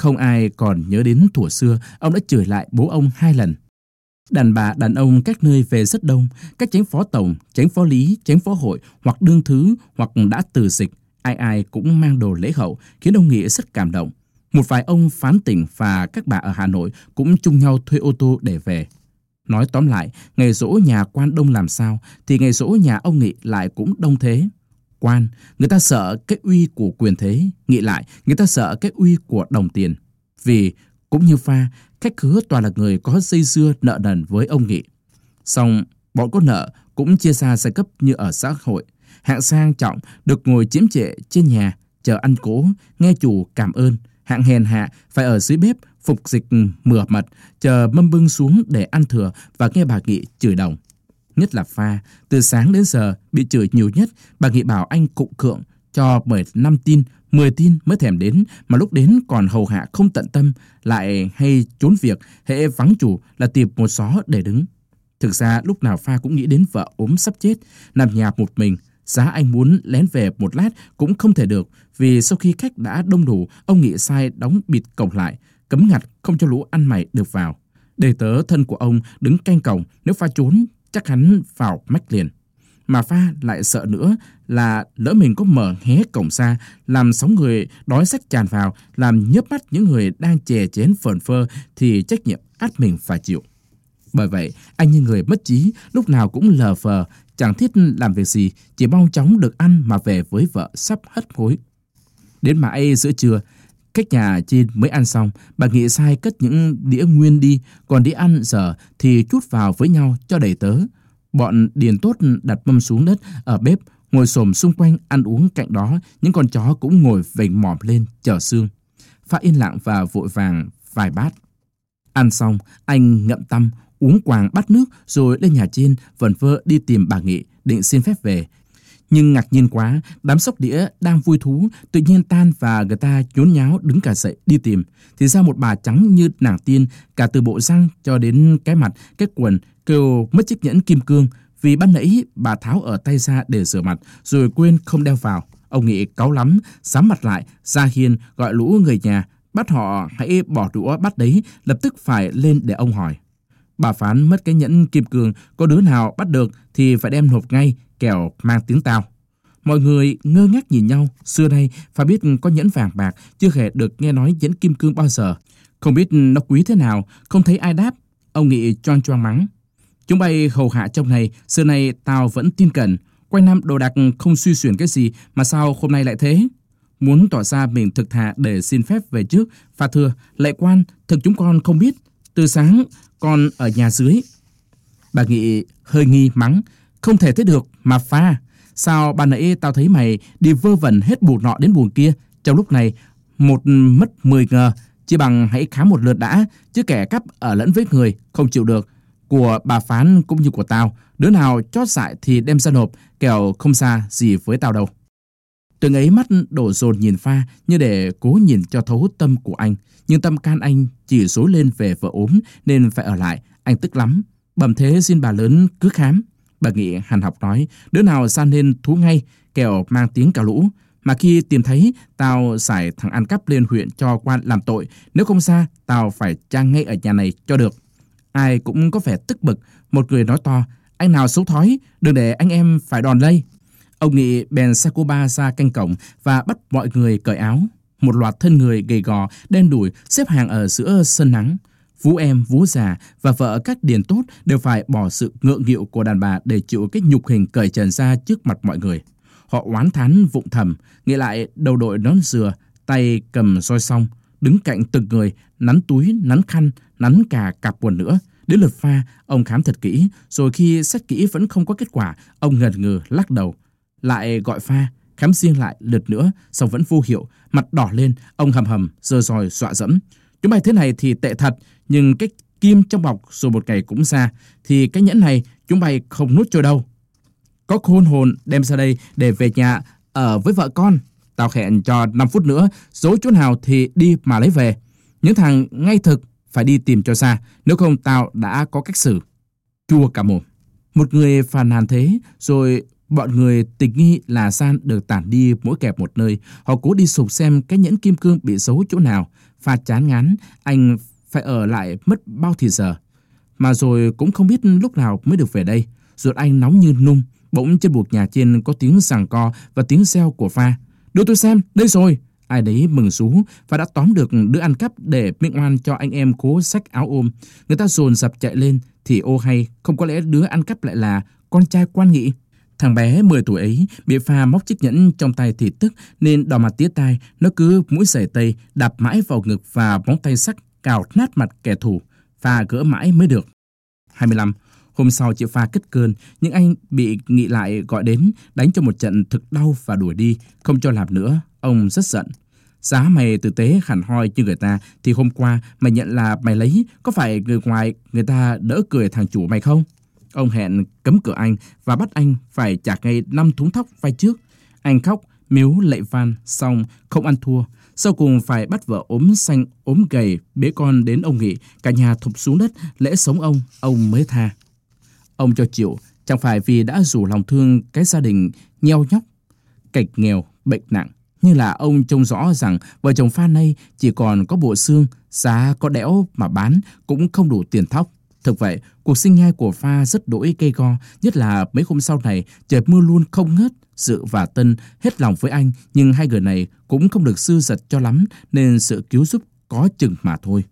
Không ai còn nhớ đến thuở xưa, ông đã chửi lại bố ông 2 lần. Đàn bà đàn ông các nơi về rất đông, các chánh phó tổng, chánh phó lý, chánh phó hội hoặc đương thứ hoặc đã từ dịch, ai ai cũng mang đồ lễ hậu, khiến ông Nghị rất cảm động. Một vài ông phán tỉnh và các bà ở Hà Nội cũng chung nhau thuê ô tô để về. Nói tóm lại, ngày giỗ nhà quan đông làm sao thì ngày giỗ nhà ông Nghị lại cũng đông thế. Quan, người ta sợ cái uy của quyền thế, Nghị lại, người ta sợ cái uy của đồng tiền. Vì, cũng như Pha, khách khứa toàn là người có dây dưa nợ nần với ông Nghị. Song, bọn có nợ cũng chia ra giai cấp như ở xã hội. Hạng sang trọng được ngồi chiếm trệ trên nhà, chờ ăn cỗ, nghe chủ cảm ơn. Hạng hèn hạ phải ở dưới bếp, phục dịch mửa mật, chờ mâm bưng xuống để ăn thừa và nghe bà Nghị chửi đồng. Nhất là Pha, từ sáng đến giờ bị chửi nhiều nhất, bà Nghị bảo anh cụng cượng, cho mời 5 tin, 10 tin mới thèm đến, mà lúc đến còn hầu hạ không tận tâm, lại hay trốn việc, hễ vắng chủ là tìm một xó để đứng. Thực ra lúc nào Pha cũng nghĩ đến vợ ốm sắp chết, nằm nhà một mình. Giá anh muốn lén về một lát cũng không thể được, vì sau khi khách đã đông đủ, ông Nghị sai đóng bịt cổng lại, cấm ngặt không cho lũ ăn mày được vào. Đầy tớ thân của ông đứng canh cổng, nếu Pha trốn chắc hắn vào mách liền. Mà Pha lại sợ nữa là lỡ mình có mở hé cổng ra, làm sóng người đói rách tràn vào, làm nhớp mắt những người đang chè chén phờn phơ thì trách nhiệm ắt mình phải chịu. Bởi vậy, anh như người mất trí, lúc nào cũng lờ phờ, chẳng thiết làm việc gì, chỉ mau chóng được ăn mà về với vợ sắp hất hối. Đến mãi giữa trưa, khách nhà trên mới ăn xong, bà Nghị sai cất những đĩa nguyên đi, còn đĩa ăn giờ thì trút vào với nhau cho đầy tớ. Bọn điền tốt đặt mâm xuống đất ở bếp, ngồi xổm xung quanh ăn uống cạnh đó, những con chó cũng ngồi vểnh mỏm lên chờ xương. Pha yên lặng và vội vàng vài bát. Ăn xong, anh ngậm tăm, uống quàng bát nước rồi lên nhà trên vẩn vơ đi tìm bà Nghị định xin phép về. Nhưng ngạc nhiên quá, đám xốc đĩa đang vui thú tự nhiên tan và người ta nhốn nháo đứng cả dậy đi tìm. Thì ra một bà trắng như nàng tiên, cả từ bộ răng cho đến cái mặt, cái quần, kêu mất chiếc nhẫn kim cương vì ban nãy bà tháo ở tay ra để rửa mặt rồi quên không đeo vào. Ông Nghị cáu lắm, sám mặt lại ra hiên gọi lũ người nhà, bắt họ hãy bỏ đũa bắt đấy, lập tức phải lên để ông hỏi. Bà phán mất cái nhẫn kim cương, có đứa nào bắt được thì phải đem nộp ngay, kẻo mang tiếng tao. Mọi người ngơ ngác nhìn nhau, xưa nay phải biết có nhẫn vàng bạc, chưa hề được nghe nói nhẫn kim cương bao giờ. Không biết nó quý thế nào, không thấy ai đáp. Ông Nghị choang choang mắng. Chúng bay hầu hạ trong này, xưa nay tao vẫn tin cẩn, quanh năm đồ đạc không suy xuyển cái gì mà sao hôm nay lại thế? Muốn tỏ ra mình thực thà để xin phép về trước, Pha thưa, lạy quan, thực chúng con không biết, từ sáng con ở nhà dưới. Bà Nghị hơi nghi mắng, không thể thế được mà Pha, sao ban nãy tao thấy mày đi vơ vẩn hết buồng nọ đến buồng kia, trong lúc này một mất 10 ngờ, chỉ bằng hãy khám một lượt đã, chứ kẻ cắp ở lẫn với người không chịu được. Của bà phán cũng như của tao, đứa nào chót dại thì đem ra nộp, kẻo không xa gì với tao đâu. Từng ấy mắt đổ dồn nhìn Pha như để cố nhìn cho thấu tâm của anh, nhưng tâm can anh chỉ rối lên về vợ ốm nên phải ở lại. Anh tức lắm, bẩm thế xin bà lớn cứ khám. Bà Nghị hằn học nói, đứa nào san nên thú ngay, kẻo mang tiếng cả lũ. Mà khi tìm thấy, tao giải thằng ăn cắp lên huyện cho quan làm tội. Nếu không xa, tao phải trang ngay ở nhà này cho được. Ai cũng có vẻ tức bực. Một người nói to, anh nào xấu thói, đừng để anh em phải đòn lây. Ông Nghị bèn xe cô ba ra canh cổng và bắt mọi người cởi áo. Một loạt thân người gầy gò, đen đủi xếp hàng ở giữa sân nắng. Vú em, vú già và vợ các điền tốt đều phải bỏ sự ngượng nghịu của đàn bà để chịu cái nhục hình cởi trần ra trước mặt mọi người. Họ oán thán vụng thầm, nghĩ lại đầu đội nón dừa, tay cầm roi song, đứng cạnh từng người, nắn túi, nắn khăn, nắn cả cặp quần nữa. Đến lượt Pha, ông khám thật kỹ, rồi khi xét kỹ vẫn không có kết quả, ông ngần ngừ lắc đầu. Lại gọi Pha, khám riêng lại lượt nữa, xong vẫn vô hiệu, mặt đỏ lên, ông hầm hầm, giơ roi dọa dẫm. Chúng mày thế này thì tệ thật, nhưng cái kim trong bọc rồi một ngày cũng ra, thì cái nhẫn này chúng mày không nuốt trôi đâu. Có khôn hồn đem ra đây để về nhà ở với vợ con. Tao hẹn cho 5 phút nữa, dối chỗ nào thì đi mà lấy về. Những thằng ngay thực phải đi tìm cho xa, nếu không tao đã có cách xử. Chua cả mồm. Một người phàn nàn thế, rồi Bọn người tình nghi là San được tản đi mỗi kẻ một nơi. Họ cố đi sục xem cái nhẫn kim cương bị giấu chỗ nào. Pha chán ngán, anh phải ở lại mất bao thì giờ. Mà rồi cũng không biết lúc nào mới được về đây. Ruột anh nóng như nung. Bỗng trên buộc nhà trên có tiếng giằng co và tiếng reo của Pha. Đưa tôi xem, đây rồi. Ai đấy mừng rú và đã tóm được đứa ăn cắp để minh oan cho anh em cố xách áo ôm. Người ta dồn dập chạy lên thì ô hay, không có lẽ đứa ăn cắp lại là con trai Quan Nghị. Thằng bé 10 tuổi ấy bị Pha móc chiếc nhẫn trong tay thì tức nên đỏ mặt tía tai, nó cứ mũi giày tây đạp mãi vào ngực và móng tay sắc cào nát mặt kẻ thù. Pha gỡ mãi mới được. 25. Hôm sau chị Pha cất cơn, nhưng anh bị Nghị lại gọi đến đánh cho một trận thực đau và đuổi đi, không cho làm nữa. Ông rất giận. Giá mày tử tế hẳn hoi như người ta thì hôm qua mày nhận là mày lấy, có phải người ngoài người ta đỡ cười thằng chủ mày không? Ông hẹn cấm cửa anh và bắt anh phải trả ngay 5 thúng thóc vay trước. Anh khóc, miếu lạy van, xong không ăn thua. Sau cùng phải bắt vợ ốm xanh ốm gầy bế con đến ông Nghị, cả nhà thụp xuống đất lễ sống ông mới tha. Ông cho chịu, chẳng phải vì đã rủ lòng thương cái gia đình nheo nhóc, cạch nghèo, bệnh nặng. Như là ông trông rõ rằng vợ chồng Pha này chỉ còn có bộ xương, giá có đẽo mà bán cũng không đủ tiền thóc. Thực vậy, cuộc sinh nhai của Pha rất đỗi gay go, nhất là mấy hôm sau này trời mưa luôn không ngớt. Dự và Tân hết lòng với anh, nhưng hai người này cũng không được sư giật cho lắm, nên sự cứu giúp có chừng mà thôi.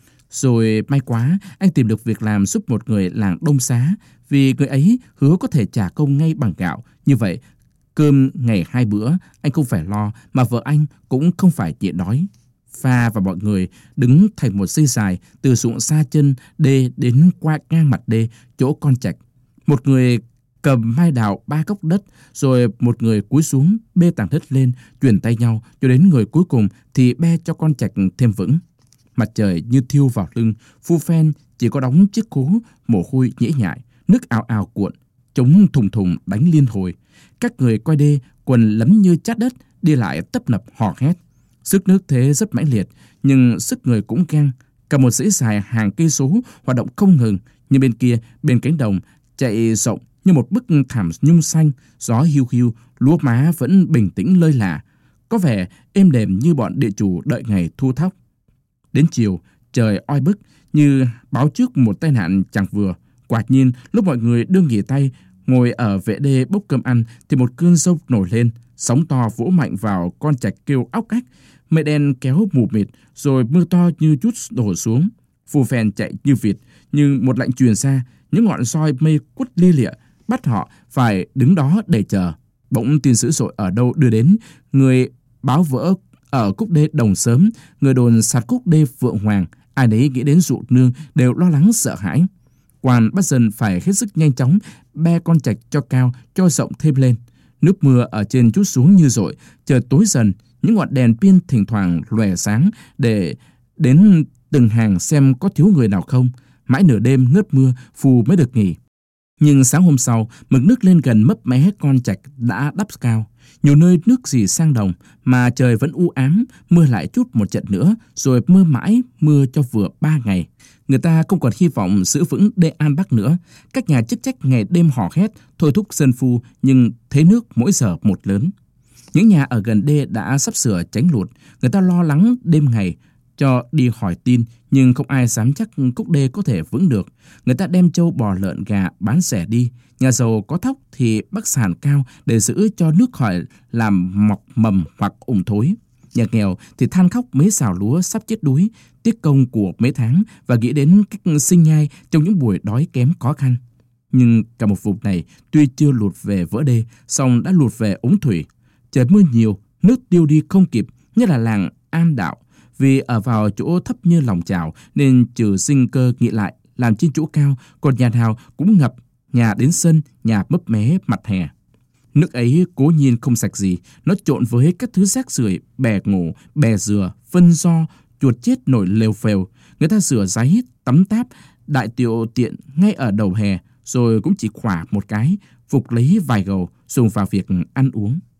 Rồi may quá, anh tìm được việc làm giúp một người làng Đông Xá, vì người ấy hứa có thể trả công ngay bằng gạo. Như vậy, cơm ngày 2 bữa, anh không phải lo, mà vợ anh cũng không phải nhịn đói. Pha và mọi người đứng thành một dây dài từ ruộng xa chân đê đến qua ngang mặt đê chỗ con trạch. Một người cầm mai đào 3 góc đất, rồi một người cúi xuống bê tảng đất lên, chuyển tay nhau cho đến người cuối cùng thì be cho con trạch thêm vững. Mặt trời như thiêu vào lưng, phu phen chỉ có đóng chiếc cố, mồ hôi nhễ nhại, nước ào ào cuộn, trống thùng thùng đánh liên hồi. Các người coi đê quần lấm như chát đất, đi lại tấp nập hò hét. Sức nước thế rất mãnh liệt, nhưng sức người cũng căng. Cả một dãy dài hàng cây số hoạt động không ngừng. Nhưng bên kia, bên cánh đồng chạy rộng như một bức thảm nhung xanh, gió hiu hiu, lúa má vẫn bình tĩnh lơi lả, có vẻ êm đềm như bọn địa chủ đợi ngày thu thóc. Đến chiều, trời oi bức như báo trước một tai nạn chẳng vừa. Quả nhiên, lúc mọi người đương nghỉ tay, ngồi ở vệ đê bốc cơm ăn thì một cơn dông nổi lên, sóng to vỗ mạnh vào con trạch kêu óc ách, mây đen kéo mù mịt, rồi mưa to như chút đổ xuống. Phù phèn chạy như vịt, nhưng một lệnh truyền ra, những ngọn roi mây quất lia lịa bắt họ phải đứng đó để chờ. Bỗng tin dữ dội ở đâu đưa đến, người báo vỡ ở Cúc Đê Đồng Sớm, người đồn sạt Cúc Đê Phượng Hoàng, ai nấy nghĩ đến dụ nương đều lo lắng sợ hãi. Quan bắt dân phải hết sức nhanh chóng be con trạch cho cao, cho rộng thêm lên. Nước mưa ở trên trút xuống như dội, trời tối dần, những ngọn đèn pin thỉnh thoảng lòe sáng để đến từng hàng xem có thiếu người nào không. Mãi nửa đêm ngớt mưa, Phù mới được nghỉ. Nhưng sáng hôm sau, mực nước lên gần mấp mé con trạch đã đắp cao. Nhiều nơi nước rỉ sang đồng, mà trời vẫn u ám, mưa lại chút một trận nữa, rồi mưa mãi, mưa cho vừa 3 ngày. Người ta không còn hy vọng giữ vững đê An Bắc nữa. Các nhà chức trách ngày đêm hò hét, thôi thúc dân phu, nhưng thế nước mỗi giờ một lớn. Những nhà ở gần đê đã sắp sửa tránh lụt, người ta lo lắng đêm ngày cho đi hỏi tin, nhưng không ai dám chắc Cúc Đê có thể vững được. Người ta đem trâu bò lợn gà bán rẻ đi. Nhà giàu có thóc thì bắc sàn cao để giữ cho nước khỏi làm mọc mầm hoặc ủng thối. Nhà nghèo thì than khóc mấy xào lúa sắp chết đuối, tiếc công của mấy tháng và nghĩ đến cách sinh nhai trong những buổi đói kém khó khăn. Nhưng cả một vùng này tuy chưa lụt về vỡ đê, song đã lụt về ống thủy. Trời mưa nhiều, nước tiêu đi không kịp, như là làng An Đạo. Vì ở vào chỗ thấp như lòng chảo nên trừ sinh cơ nghĩ lại làm trên chỗ cao, còn nhà nào cũng ngập, nhà đến sân, nhà mấp mé mặt hè. Nước ấy cố nhiên không sạch gì, nó trộn với các thứ rác rưởi, bè ngổ, bè dừa, phân do, chuột chết nổi lều phèo. Người ta rửa ráy, tắm táp, đại tiệu tiện ngay ở đầu hè, rồi cũng chỉ khỏa một cái, phục lấy vài gầu dùng vào việc ăn uống.